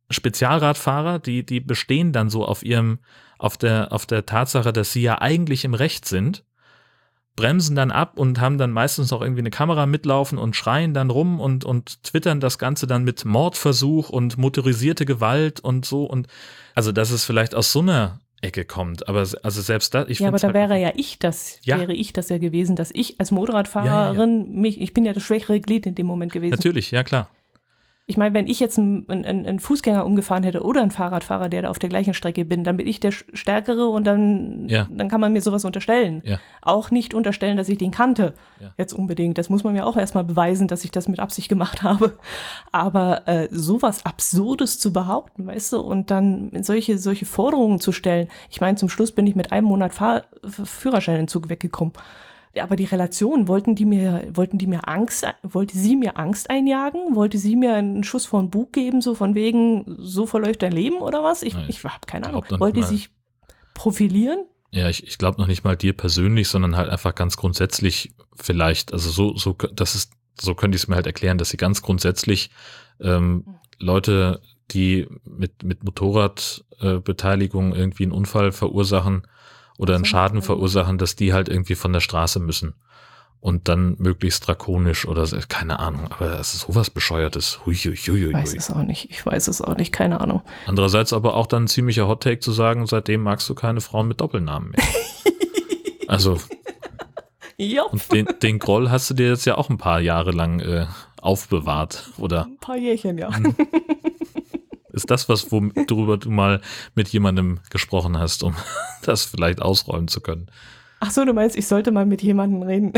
Spezialradfahrer, die bestehen dann so auf der Tatsache, dass sie ja eigentlich im Recht sind, bremsen dann ab und haben dann meistens noch irgendwie eine Kamera mitlaufen und schreien dann rum und twittern das Ganze dann mit Mordversuch und motorisierte Gewalt und so, und also dass es vielleicht aus so einer Ecke kommt, aber also selbst das, ich Ja, aber finde da wäre ja das ja gewesen, dass ich als Motorradfahrerin ich bin ja das schwächere Glied in dem Moment gewesen. Natürlich, ja klar. Ich meine, wenn ich jetzt einen Fußgänger umgefahren hätte oder einen Fahrradfahrer, der da auf der gleichen Strecke bin, dann bin ich der Stärkere und dann kann man mir sowas unterstellen. Ja. Auch nicht unterstellen, dass ich den kannte, jetzt unbedingt. Das muss man mir auch erstmal beweisen, dass ich das mit Absicht gemacht habe. Aber sowas Absurdes zu behaupten, weißt du, und dann solche Forderungen zu stellen. Ich meine, zum Schluss bin ich mit einem Monat Führerscheinentzug weggekommen. Aber die Relation, wollte sie mir Angst einjagen? Wollte sie mir einen Schuss vor den Bug geben, so von wegen, so verläuft dein Leben oder was? Ich habe keine Ahnung. Wollte sie sich profilieren? Ja, ich glaube noch nicht mal dir persönlich, sondern halt einfach ganz grundsätzlich vielleicht, also so könnte ich es mir halt erklären, dass sie ganz grundsätzlich Leute, die mit Motorradbeteiligung irgendwie einen Unfall verursachen, oder einen Schaden verursachen, dass die halt irgendwie von der Straße müssen. Und dann möglichst drakonisch oder so, keine Ahnung. Aber das ist sowas Bescheuertes. Ich weiß es auch nicht, keine Ahnung. Andererseits aber auch dann ein ziemlicher Hottake zu sagen, seitdem magst du keine Frauen mit Doppelnamen mehr. Also, und den Groll hast du dir jetzt ja auch ein paar Jahre lang aufbewahrt, oder? Ein paar Jährchen, ja. Ist das was, worüber du mal mit jemandem gesprochen hast, um das vielleicht ausräumen zu können? Ach so, du meinst, ich sollte mal mit jemandem reden?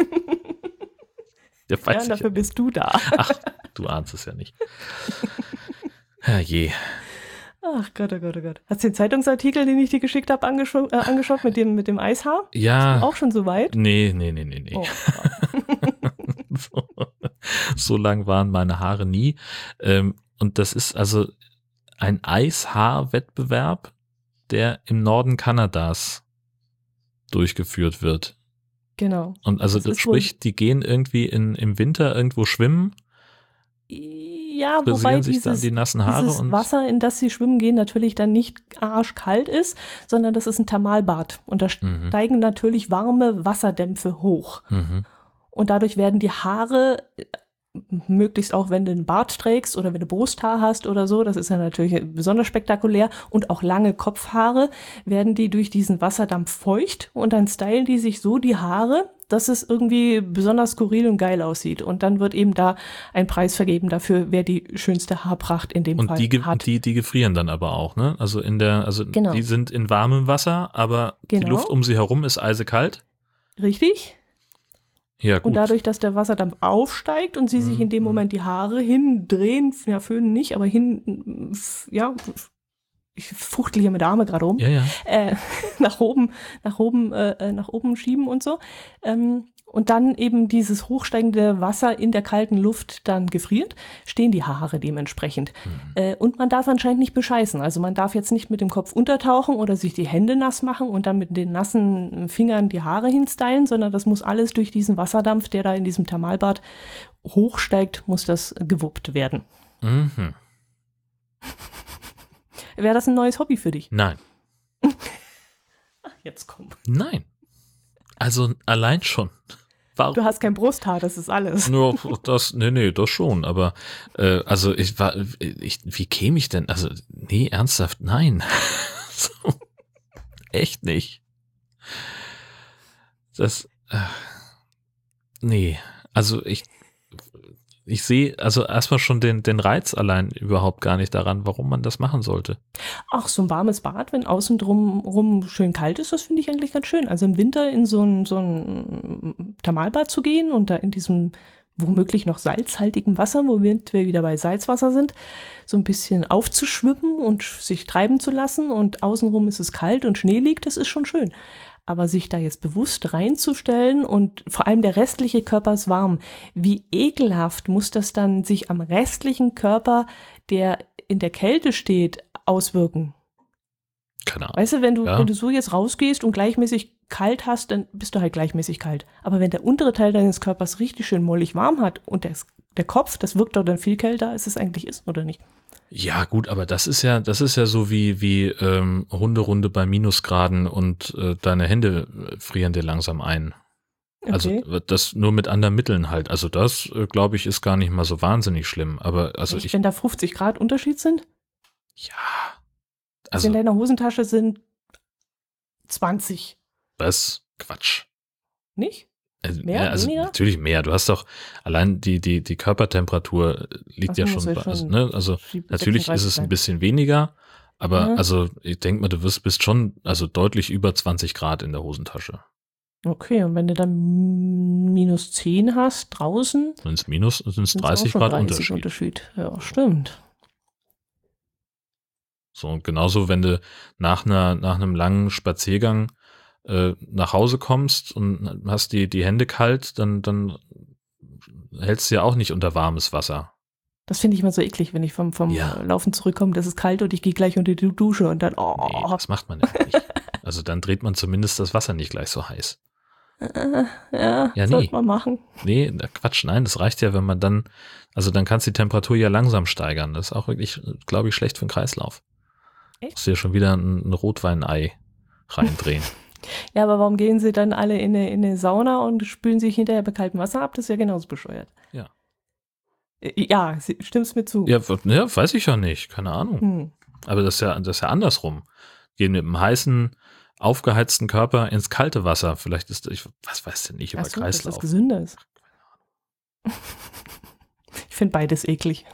Ja, dafür bist du da. Ach, du ahnst es ja nicht. Herrje. Ach Gott, oh Gott, oh Gott. Hast du den Zeitungsartikel, den ich dir geschickt habe, angeschaut mit dem Eishaar? Ja. Bist du auch schon so weit? Nee. Oh, so lang waren meine Haare nie. Und das ist also ein Eishaar-Wettbewerb, der im Norden Kanadas durchgeführt wird. Genau. Und also das sprich, die gehen irgendwie im Winter irgendwo schwimmen. Ja, wobei sich dann die nassen Haare dieses Wasser, in das sie schwimmen gehen, natürlich dann nicht arschkalt ist, sondern das ist ein Thermalbad. Und da steigen natürlich warme Wasserdämpfe hoch. Und dadurch werden die Haare, möglichst auch wenn du einen Bart trägst oder wenn du Brusthaar hast oder so, das ist ja natürlich besonders spektakulär, und auch lange Kopfhaare, werden die durch diesen Wasserdampf feucht und dann stylen die sich so die Haare, dass es irgendwie besonders skurril und geil aussieht. Und dann wird eben da ein Preis vergeben dafür, wer die schönste Haarpracht in dem Fall hat. Und die gefrieren dann aber auch, ne? Also Genau. Die sind in warmem Wasser, aber die Luft um sie herum ist eisekalt. Richtig. Ja, gut. Und dadurch, dass der Wasserdampf aufsteigt und sie sich in dem Moment die Haare hindrehen, ja, föhnen nicht, aber ich fuchtel hier mit der Arme gerade um, nach oben schieben und so. Und dann eben dieses hochsteigende Wasser in der kalten Luft dann gefriert, stehen die Haare dementsprechend. Und man darf anscheinend nicht bescheißen. Also man darf jetzt nicht mit dem Kopf untertauchen oder sich die Hände nass machen und dann mit den nassen Fingern die Haare hinstylen, sondern das muss alles durch diesen Wasserdampf, der da in diesem Thermalbad hochsteigt, muss das gewuppt werden. Mhm. Wäre das ein neues Hobby für dich? Nein. Ach, jetzt komm. Nein. Also allein schon. Warum? Du hast kein Brusthaar, das ist alles. Nur das, nee, das schon. Aber wie käme ich denn? Also nee, ernsthaft, nein. So, echt nicht. Das, nee. Also ich sehe also erstmal schon den Reiz allein überhaupt gar nicht daran, warum man das machen sollte. Ach, so ein warmes Bad, wenn außen drumrum schön kalt ist, das finde ich eigentlich ganz schön. Also im Winter in so ein Thermalbad zu gehen und da in diesem womöglich noch salzhaltigen Wasser, womit wir wieder bei Salzwasser sind, so ein bisschen aufzuschwimmen und sich treiben zu lassen, und außenrum ist es kalt und Schnee liegt, das ist schon schön. Aber sich da jetzt bewusst reinzustellen und vor allem der restliche Körper ist warm, wie ekelhaft muss das dann sich am restlichen Körper, der in der Kälte steht, auswirken? Keine Ahnung. Weißt du, wenn du so jetzt rausgehst und gleichmäßig kalt hast, dann bist du halt gleichmäßig kalt. Aber wenn der untere Teil deines Körpers richtig schön mollig warm hat und der Kopf, das wirkt doch dann viel kälter, als es eigentlich ist, oder nicht? Ja, gut, aber das ist ja so wie Hunderunde bei Minusgraden und deine Hände frieren dir langsam ein. Also Okay. das nur mit anderen Mitteln halt. Also das, glaube ich, ist gar nicht mal so wahnsinnig schlimm. Aber also Echt, wenn da 50 Grad Unterschied sind? ja, Also in also deiner Hosentasche sind 20. was? Quatsch. Nicht? Ja, Mehr? also Weniger? natürlich mehr. Du hast doch allein die Körpertemperatur liegt ja Achso, muss schon, ja also, schon ne, also natürlich ist 36 es ein sein. bisschen weniger, aber Aha. also ich denke mal, bist schon also deutlich über 20 Grad in der Hosentasche. Okay, und wenn du dann -10 hast draußen, Wenn es minus, sind es sind es auch 30 schon Grad 30 Unterschied. Unterschied. Ja, stimmt. So, und genauso, wenn du nach einem langen Spaziergang nach Hause kommst und hast die Hände kalt, dann hältst du ja auch nicht unter warmes Wasser. Das finde ich immer so eklig, wenn ich vom Ja, Laufen zurückkomme. Das ist kalt und ich gehe gleich unter die Dusche und dann, nee, oh, das macht man ja nicht. Also dann dreht man zumindest das Wasser nicht gleich so heiß. ja, Ja, sollte nee. man machen. Nee, Quatsch, nein, das reicht ja, wenn man dann, also dann kannst du die Temperatur ja langsam steigern. Das ist auch wirklich, glaube ich, schlecht für den Kreislauf. Echt? Musst du ja schon wieder ein Rotweinei reindrehen. Ja, aber warum gehen sie dann alle in eine Sauna und spülen sich hinterher bei kaltem Wasser ab? Das ist ja genauso bescheuert. Ja. Ja, stimmt's mir zu. Ja, weiß ich ja nicht, keine Ahnung. Hm. Aber das ist ja andersrum. Gehen mit einem heißen, aufgeheizten Körper ins kalte Wasser. Vielleicht was weiß denn ich Ach über so, dass das Kreislauf? gesünder ist. Ich finde beides eklig.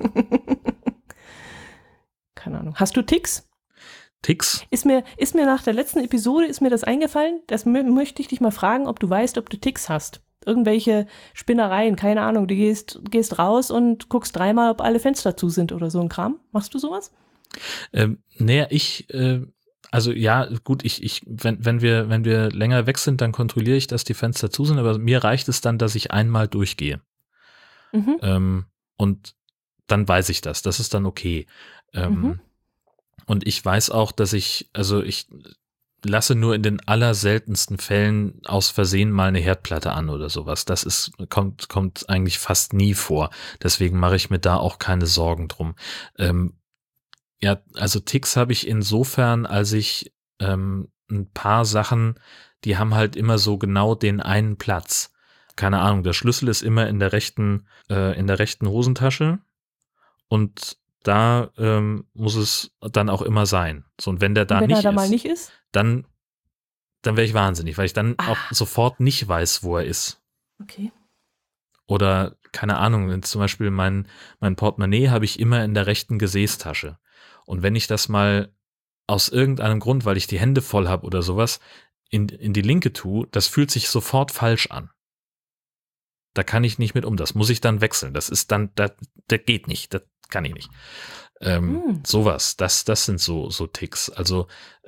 Keine Ahnung. Hast du Ticks? Ticks? Ist mir nach der letzten Episode ist mir das eingefallen. Das möchte ich dich mal fragen, ob du weißt, ob du Ticks hast. Irgendwelche Spinnereien, keine Ahnung. Du gehst raus und guckst dreimal, ob alle Fenster zu sind oder so ein Kram. Machst du sowas? Naja, also ja, gut, wenn wir länger weg sind, dann kontrolliere ich, dass die Fenster zu sind, aber mir reicht es dann, dass ich einmal durchgehe. Mhm. Und dann weiß ich das. Das ist dann okay. Mhm. Und ich weiß auch, ich lasse nur in den allerseltensten Fällen aus Versehen mal eine Herdplatte an oder sowas. Kommt eigentlich fast nie vor. Deswegen mache ich mir da auch keine Sorgen drum. Ja, also Ticks habe ich insofern, als ich ein paar Sachen, die haben halt immer so genau den einen Platz. Keine Ahnung, der Schlüssel ist immer in der rechten Hosentasche und da muss es dann auch immer sein. So, und wenn der Und da wenn er nicht da mal ist, nicht ist? dann wäre ich wahnsinnig, weil ich dann auch Ah, sofort nicht weiß, wo er ist. okay. Oder, keine Ahnung, wenn zum Beispiel mein Portemonnaie habe ich immer in der rechten Gesäßtasche. Und wenn ich das mal aus irgendeinem Grund, weil ich die Hände voll habe oder sowas, in die linke tue, das fühlt sich sofort falsch an. Da kann ich nicht mit um. Das muss ich dann wechseln. Das ist dann, der geht nicht. Das kann ich nicht. Hm. Sowas, das sind so Ticks. Also,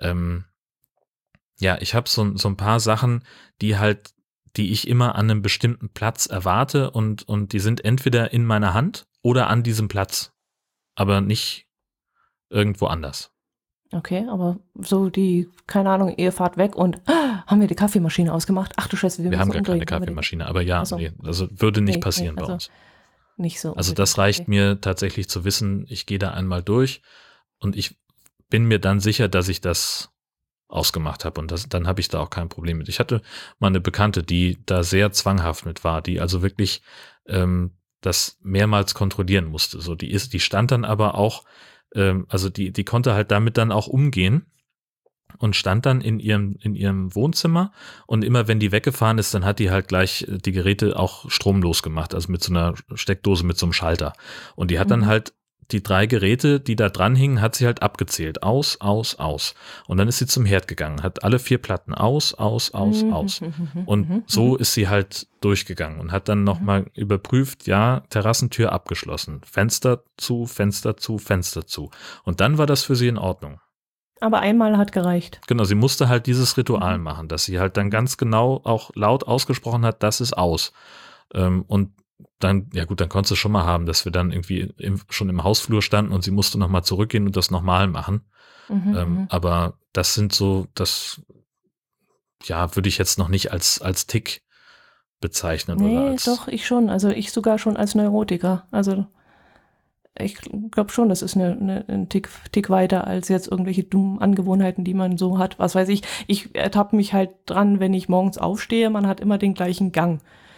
ja, ich habe so ein paar Sachen, die ich immer an einem bestimmten Platz erwarte und die sind entweder in meiner Hand oder an diesem Platz, aber nicht irgendwo anders. Okay, aber so keine Ahnung, ihr fahrt weg und haben wir die Kaffeemaschine ausgemacht? Ach du Scheiße, wir Wir müssen haben gar keine umdrehen. Kaffeemaschine, aber ja, Achso, nee, also würde nicht nee, passieren bei also uns. nicht so Also das unbedingt. reicht Okay. mir tatsächlich zu wissen, ich gehe da einmal durch und ich bin mir dann sicher, dass ich das ausgemacht habe und dann habe ich da auch kein Problem mit. Ich hatte mal eine Bekannte, die da sehr zwanghaft mit war, die also wirklich das mehrmals kontrollieren musste. So, die stand dann aber auch, also die konnte halt damit dann auch umgehen und stand dann in ihrem Wohnzimmer und immer wenn die weggefahren ist, dann hat die halt gleich die Geräte auch stromlos gemacht, also mit so einer Steckdose mit so einem Schalter. Und die hat dann Mhm. halt die 3 Geräte, die da dran hingen, hat sie halt abgezählt. Aus, aus, aus. Und dann ist sie zum Herd gegangen, hat alle 4 Platten aus, aus, aus, aus. Und so ist sie halt durchgegangen und hat dann nochmal überprüft, ja, Terrassentür abgeschlossen, Fenster zu, Fenster zu, Fenster zu. Und dann war das für sie in Ordnung. Aber einmal hat gereicht. Genau, sie musste halt dieses Ritual Mhm. machen, dass sie halt dann ganz genau auch laut ausgesprochen hat, das ist aus. Und dann, ja gut, dann konntest du schon mal haben, dass wir dann irgendwie schon im Hausflur standen und sie musste nochmal zurückgehen und das nochmal machen. Aber das sind so, ja, würde ich jetzt noch nicht als Tick bezeichnen oder Nee, als, doch, ich schon. Also ich sogar schon als Neurotiker. Also Ich glaube schon, das ist ein Tick weiter als jetzt irgendwelche dummen Angewohnheiten, die man so hat. Was weiß ich. Ich ertappe mich halt dran, wenn ich morgens aufstehe, man hat immer den gleichen Gang.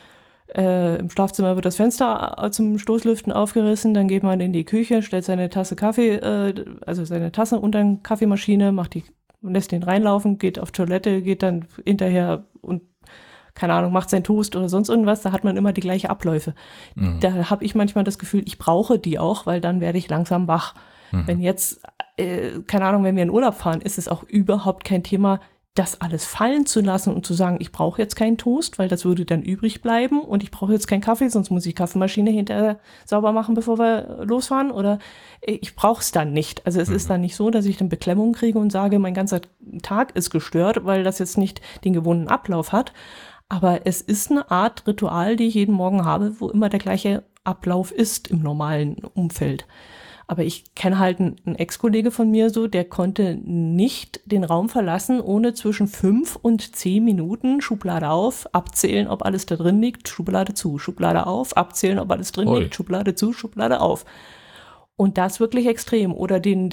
Im Schlafzimmer wird das Fenster zum Stoßlüften aufgerissen, dann geht man in die Küche, stellt seine Tasse Kaffee, also seine Tasse unter die Kaffeemaschine, lässt den reinlaufen, geht auf Toilette, geht dann hinterher und keine Ahnung, macht seinen Toast oder sonst irgendwas, da hat man immer die gleichen Abläufe. Mhm. Da habe ich manchmal das Gefühl, ich brauche die auch, weil dann werde ich langsam wach. Mhm. Wenn jetzt, keine Ahnung, wenn wir in Urlaub fahren, ist es auch überhaupt kein Thema, das alles fallen zu lassen und zu sagen, ich brauche jetzt keinen Toast, weil das würde dann übrig bleiben und ich brauche jetzt keinen Kaffee, sonst muss ich Kaffeemaschine hinterher sauber machen, bevor wir losfahren oder ich brauche es dann nicht. Also es ist dann nicht so, dass ich dann Beklemmung kriege und sage, mein ganzer Tag ist gestört, weil das jetzt nicht den gewohnten Ablauf hat. Aber es ist eine Art Ritual, die ich jeden Morgen habe, wo immer der gleiche Ablauf ist im normalen Umfeld. Aber ich kenne halt einen Ex-Kollege von mir so, der konnte nicht den Raum verlassen, ohne zwischen 5 und 10 Minuten Schublade auf, abzählen, ob alles da drin liegt, Schublade zu, Schublade auf, abzählen, ob alles drin liegt, Schublade zu, Schublade auf. Und das wirklich extrem. Oder den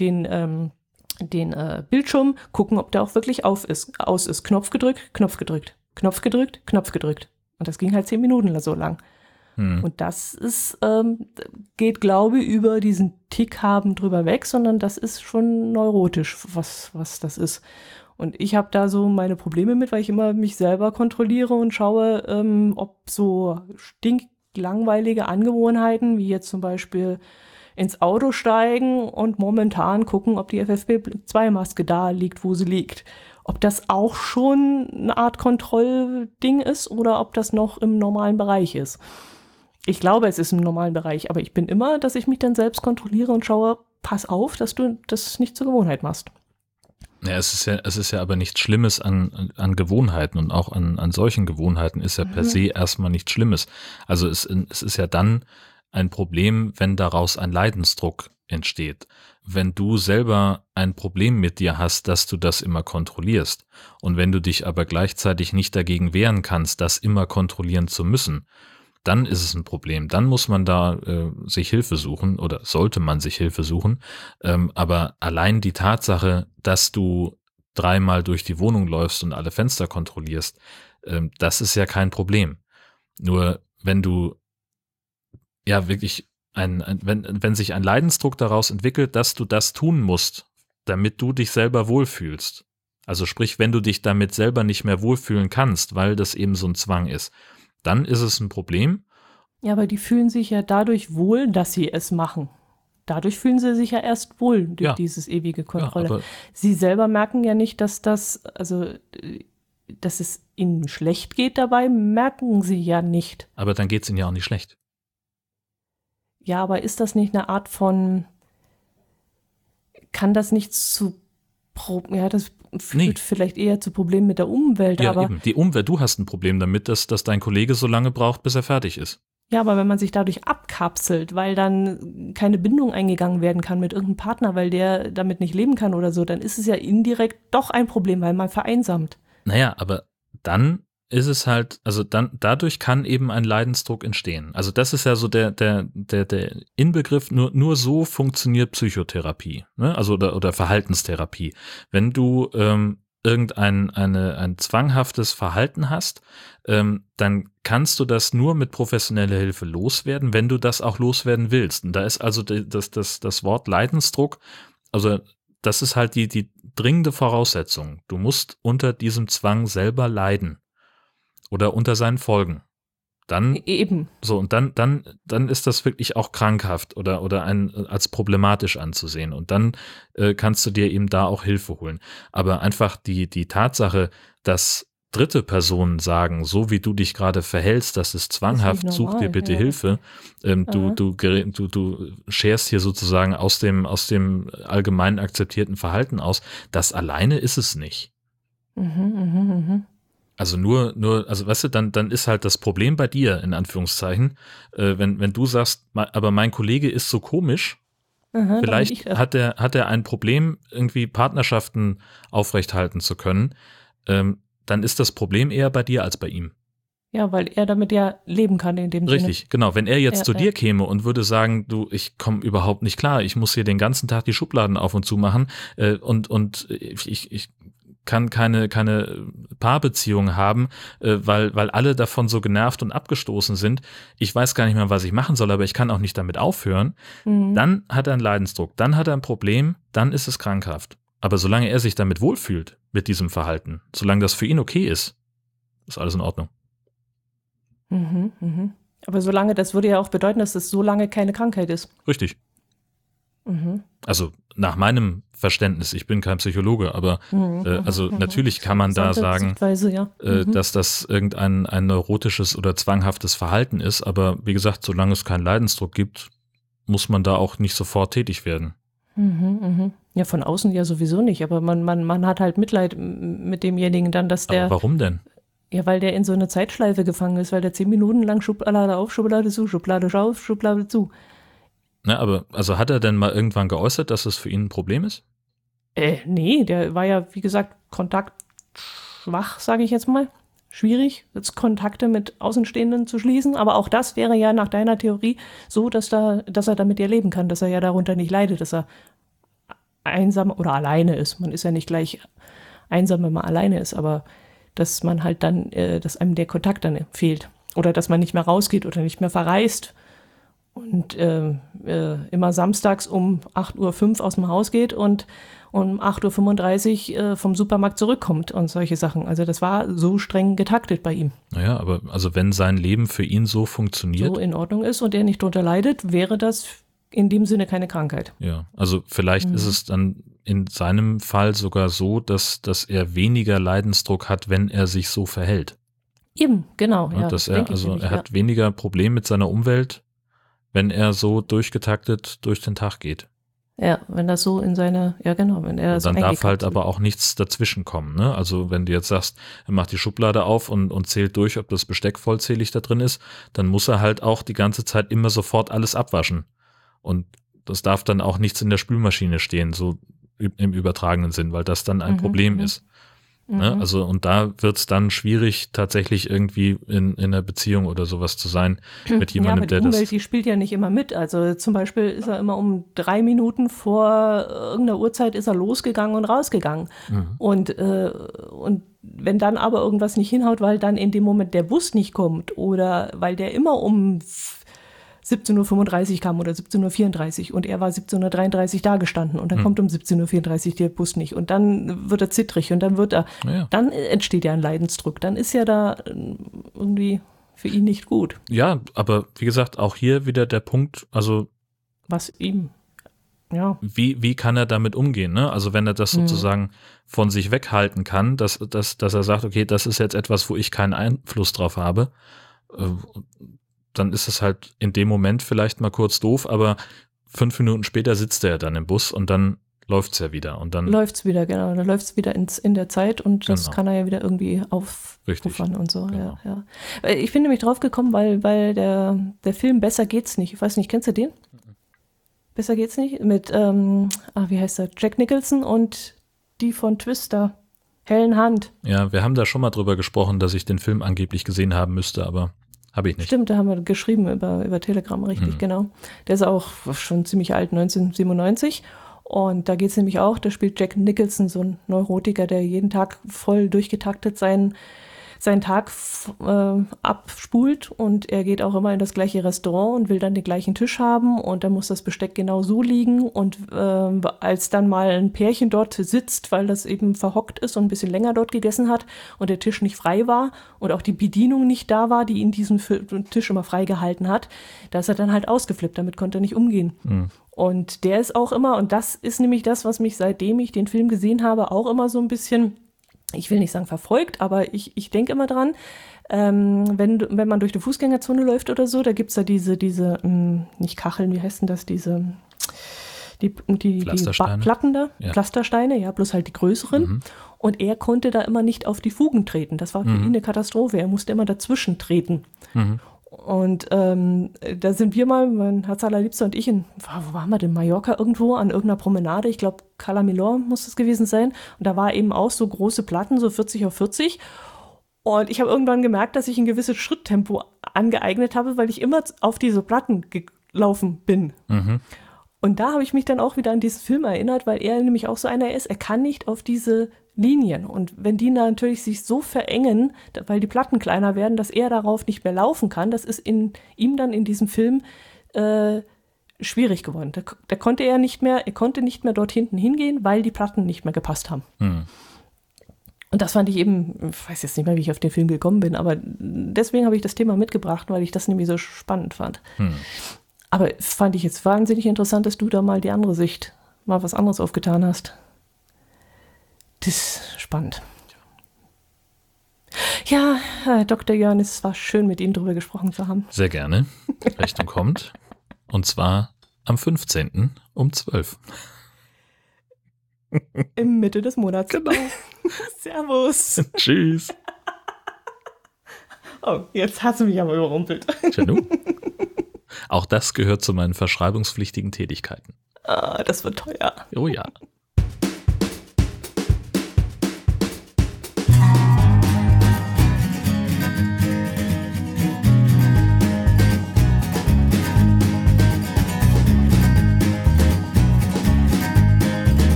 Bildschirm gucken, ob der auch wirklich aus ist. Knopf gedrückt, Knopf gedrückt. Knopf gedrückt, Knopf gedrückt. Und das ging halt 10 Minuten so lang. Und das ist, geht, glaube ich, über diesen Tick haben drüber weg, sondern das ist schon neurotisch, was das ist. Und ich habe da so meine Probleme mit, weil ich immer mich selber kontrolliere und schaue, ob so stinklangweilige Angewohnheiten, wie jetzt zum Beispiel ins Auto steigen und momentan gucken, ob die FFP2-Maske da liegt, wo sie liegt. Ob das auch schon eine Art Kontrollding ist oder ob das noch im normalen Bereich ist. Ich glaube, es ist im normalen Bereich, aber ich bin immer, dass ich mich dann selbst kontrolliere und schaue, pass auf, dass du das nicht zur Gewohnheit machst. Ja, es ist ja aber nichts Schlimmes an Gewohnheiten und auch an solchen Gewohnheiten ist ja per se erstmal nichts Schlimmes. Also es ist ja dann ein Problem, wenn daraus ein Leidensdruck entsteht. Wenn du selber ein Problem mit dir hast, dass du das immer kontrollierst und wenn du dich aber gleichzeitig nicht dagegen wehren kannst, das immer kontrollieren zu müssen, dann ist es ein Problem. Dann muss man da sich Hilfe suchen oder sollte man sich Hilfe suchen. Aber allein die Tatsache, dass du 3-mal durch die Wohnung läufst und alle Fenster kontrollierst, das ist ja kein Problem. Nur wenn du ja wirklich wenn sich ein Leidensdruck daraus entwickelt, dass du das tun musst, damit du dich selber wohlfühlst. Also sprich, wenn du dich damit selber nicht mehr wohlfühlen kannst, weil das eben so ein Zwang ist, dann ist es ein Problem. Ja, aber die fühlen sich ja dadurch wohl, dass sie es machen. Dadurch fühlen sie sich ja erst wohl durch dieses ewige Kontrolle. Ja, sie selber merken ja nicht, dass es ihnen schlecht geht dabei, merken sie ja nicht. Aber dann geht es ihnen ja auch nicht schlecht. Ja, aber ist das nicht eine Art von, kann das nicht zu, das führt vielleicht eher zu Problemen mit der Umwelt. Ja, aber eben. Die Umwelt, du hast ein Problem damit, dass dein Kollege so lange braucht, bis er fertig ist. Ja, aber wenn man sich dadurch abkapselt, weil dann keine Bindung eingegangen werden kann mit irgendeinem Partner, weil der damit nicht leben kann oder so, dann ist es ja indirekt doch ein Problem, weil man vereinsamt. Naja, aber dann ist es halt, also dann dadurch kann eben ein Leidensdruck entstehen. Also das ist ja so der Inbegriff, nur so funktioniert Psychotherapie, ne? Also oder Verhaltenstherapie. Wenn du ein zwanghaftes Verhalten hast, dann kannst du das nur mit professioneller Hilfe loswerden, wenn du das auch loswerden willst. Und da ist also das Wort Leidensdruck, also das ist halt die dringende Voraussetzung. Du musst unter diesem Zwang selber leiden. Oder unter seinen Folgen. Dann eben. So, und dann ist das wirklich auch krankhaft oder als problematisch anzusehen. Und dann kannst du dir eben da auch Hilfe holen. Aber einfach die Tatsache, dass dritte Personen sagen, so wie du dich gerade verhältst, das ist zwanghaft, such dir bitte Hilfe. Du scherst hier sozusagen aus dem allgemein akzeptierten Verhalten aus. Das alleine ist es nicht. Also also weißt du, dann ist halt das Problem bei dir, in Anführungszeichen, wenn du sagst, aber mein Kollege ist so komisch, vielleicht hat er ein Problem, irgendwie Partnerschaften aufrechthalten zu können, dann ist das Problem eher bei dir als bei ihm. Ja, weil er damit ja leben kann in dem Sinne. Richtig, genau. Wenn er jetzt zu Ja. dir käme und würde sagen, du, ich komme überhaupt nicht klar, ich muss hier den ganzen Tag die Schubladen auf und zu machen und ich kann keine Paarbeziehung haben, weil alle davon so genervt und abgestoßen sind. Ich weiß gar nicht mehr, was ich machen soll, aber ich kann auch nicht damit aufhören. Dann hat er einen Leidensdruck, dann hat er ein Problem, dann ist es krankhaft. Aber solange er sich damit wohlfühlt, mit diesem Verhalten, solange das für ihn okay ist alles in Ordnung. Aber solange, das würde ja auch bedeuten, dass das so lange keine Krankheit ist. Richtig. Also nach meinem Verständnis, ich bin kein Psychologe, aber also natürlich kann man da sagen, dass das irgendein ein neurotisches oder zwanghaftes Verhalten ist, aber wie gesagt, solange es keinen Leidensdruck gibt, muss man da auch nicht sofort tätig werden. Ja, von außen ja sowieso nicht, aber man hat halt Mitleid mit demjenigen dann, dass der... Aber warum denn? Ja, weil der in so eine Zeitschleife gefangen ist, weil der 10 Minuten lang Schublade auf, Schublade zu, Schublade auf, Schublade zu. Na, aber also hat er denn mal irgendwann geäußert, dass es für ihn ein Problem ist? Nee, der war ja, wie gesagt, kontaktschwach, sage ich jetzt mal. Schwierig, jetzt Kontakte mit Außenstehenden zu schließen, aber auch das wäre ja nach deiner Theorie so, dass er damit ja leben kann, dass er ja darunter nicht leidet, dass er einsam oder alleine ist. Man ist ja nicht gleich einsam, wenn man alleine ist, aber dass man halt dann, dass einem der Kontakt dann fehlt. Oder dass man nicht mehr rausgeht oder nicht mehr verreist und immer samstags um 8:05 Uhr aus dem Haus geht und um 8:35 Uhr vom Supermarkt zurückkommt und solche Sachen. Also das war so streng getaktet bei ihm. Naja, aber also wenn sein Leben für ihn so funktioniert. So in Ordnung ist und er nicht drunter leidet, wäre das in dem Sinne keine Krankheit. Ja, also vielleicht ist es dann in seinem Fall sogar so, dass er weniger Leidensdruck hat, wenn er sich so verhält. Eben, genau. Ja, dass er hat weniger Probleme mit seiner Umwelt, wenn er so durchgetaktet durch den Tag geht. Ja, wenn das so in seine, ja genau, wenn er so dann darf halt aber auch nichts dazwischen kommen, ne? Also wenn du jetzt sagst, er macht die Schublade auf und zählt durch, ob das Besteck vollzählig da drin ist, dann muss er halt auch die ganze Zeit immer sofort alles abwaschen. Und das darf dann auch nichts in der Spülmaschine stehen, so im übertragenen Sinn, weil das dann ein Problem ist. Ne? Also und da wird es dann schwierig, tatsächlich irgendwie in einer Beziehung oder sowas zu sein mit jemandem, aber die der Umwelt, die spielt ja nicht immer mit. Also zum Beispiel ist er immer um 3 Minuten vor irgendeiner Uhrzeit ist er losgegangen und rausgegangen. Und wenn dann aber irgendwas nicht hinhaut, weil dann in dem Moment der Bus nicht kommt oder weil der immer um 17:35 Uhr kam oder 17:34 Uhr und er war 17:33 Uhr da gestanden und dann kommt um 17:34 Uhr der Bus nicht und dann wird er zittrig und dann dann entsteht ja ein Leidensdruck, dann ist ja da irgendwie für ihn nicht gut. Ja, aber wie gesagt, auch hier wieder der Punkt, also was ihm, ja. Wie kann er damit umgehen, ne? Also wenn er das sozusagen von sich weghalten kann, dass er sagt, okay, das ist jetzt etwas, wo ich keinen Einfluss drauf habe, dann ist es halt in dem Moment vielleicht mal kurz doof, aber 5 Minuten später sitzt er ja dann im Bus und dann läuft's ja wieder. Und dann läuft's wieder, genau. Dann läuft's wieder in der Zeit und das kann er ja wieder irgendwie aufrufen und so. Genau. Ja. Ich bin nämlich drauf gekommen, weil der Film Besser geht's nicht. Ich weiß nicht, kennst du den? Besser geht's nicht? Mit, wie heißt er? Jack Nicholson und die von Twister. Helen Hunt. Ja, wir haben da schon mal drüber gesprochen, dass ich den Film angeblich gesehen haben müsste, aber habe ich nicht. Stimmt, da haben wir geschrieben über Telegram, richtig, genau. Der ist auch schon ziemlich alt, 1997. Und da geht es nämlich auch, da spielt Jack Nicholson, so ein Neurotiker, der jeden Tag voll durchgetaktet seinen Tag abspult und er geht auch immer in das gleiche Restaurant und will dann den gleichen Tisch haben und dann muss das Besteck genau so liegen und als dann mal ein Pärchen dort sitzt, weil das eben verhockt ist und ein bisschen länger dort gegessen hat und der Tisch nicht frei war und auch die Bedienung nicht da war, die ihn diesen Tisch immer frei gehalten hat, da ist er dann halt ausgeflippt, damit konnte er nicht umgehen. Und der ist auch immer, und das ist nämlich das, was mich, seitdem ich den Film gesehen habe, auch immer so ein bisschen, ich will nicht sagen verfolgt, aber ich denke immer dran, wenn man durch die Fußgängerzone läuft oder so, da gibt es da diese, nicht Kacheln, wie heißt denn das, die Platten da, ja. Pflastersteine, ja, bloß halt die größeren. Und er konnte da immer nicht auf die Fugen treten. Das war für ihn eine Katastrophe. Er musste immer dazwischen treten. Und da sind wir mal, mein Herz allerliebster und ich, wo waren wir denn? Mallorca irgendwo an irgendeiner Promenade, ich glaube Cala Melor muss das gewesen sein. Und da war eben auch so große Platten, so 40 auf 40. Und ich habe irgendwann gemerkt, dass ich ein gewisses Schritttempo angeeignet habe, weil ich immer auf diese Platten gelaufen bin. Mhm. Und da habe ich mich dann auch wieder an diesen Film erinnert, weil er nämlich auch so einer ist, er kann nicht auf diese Linien. Und wenn die natürlich sich so verengen, weil die Platten kleiner werden, dass er darauf nicht mehr laufen kann, das ist in ihm dann in diesem Film schwierig geworden. Da konnte er nicht mehr dort hinten hingehen, weil die Platten nicht mehr gepasst haben. Mhm. Und das fand ich eben, ich weiß jetzt nicht mehr, wie ich auf den Film gekommen bin, aber deswegen habe ich das Thema mitgebracht, weil ich das nämlich so spannend fand. Aber fand ich jetzt wahnsinnig interessant, dass du da mal die andere Sicht, mal was anderes aufgetan hast. Das ist spannend. Ja, Herr Dr. Jörn, es war schön, mit Ihnen darüber gesprochen zu haben. Sehr gerne. Rechnung kommt. Und zwar am 15. um 12. Im Mitte des Monats. Genau. Servus. Tschüss. Oh, jetzt hast du mich aber überrumpelt. Tja, nu. Auch das gehört zu meinen verschreibungspflichtigen Tätigkeiten. Ah, das wird teuer. Oh ja.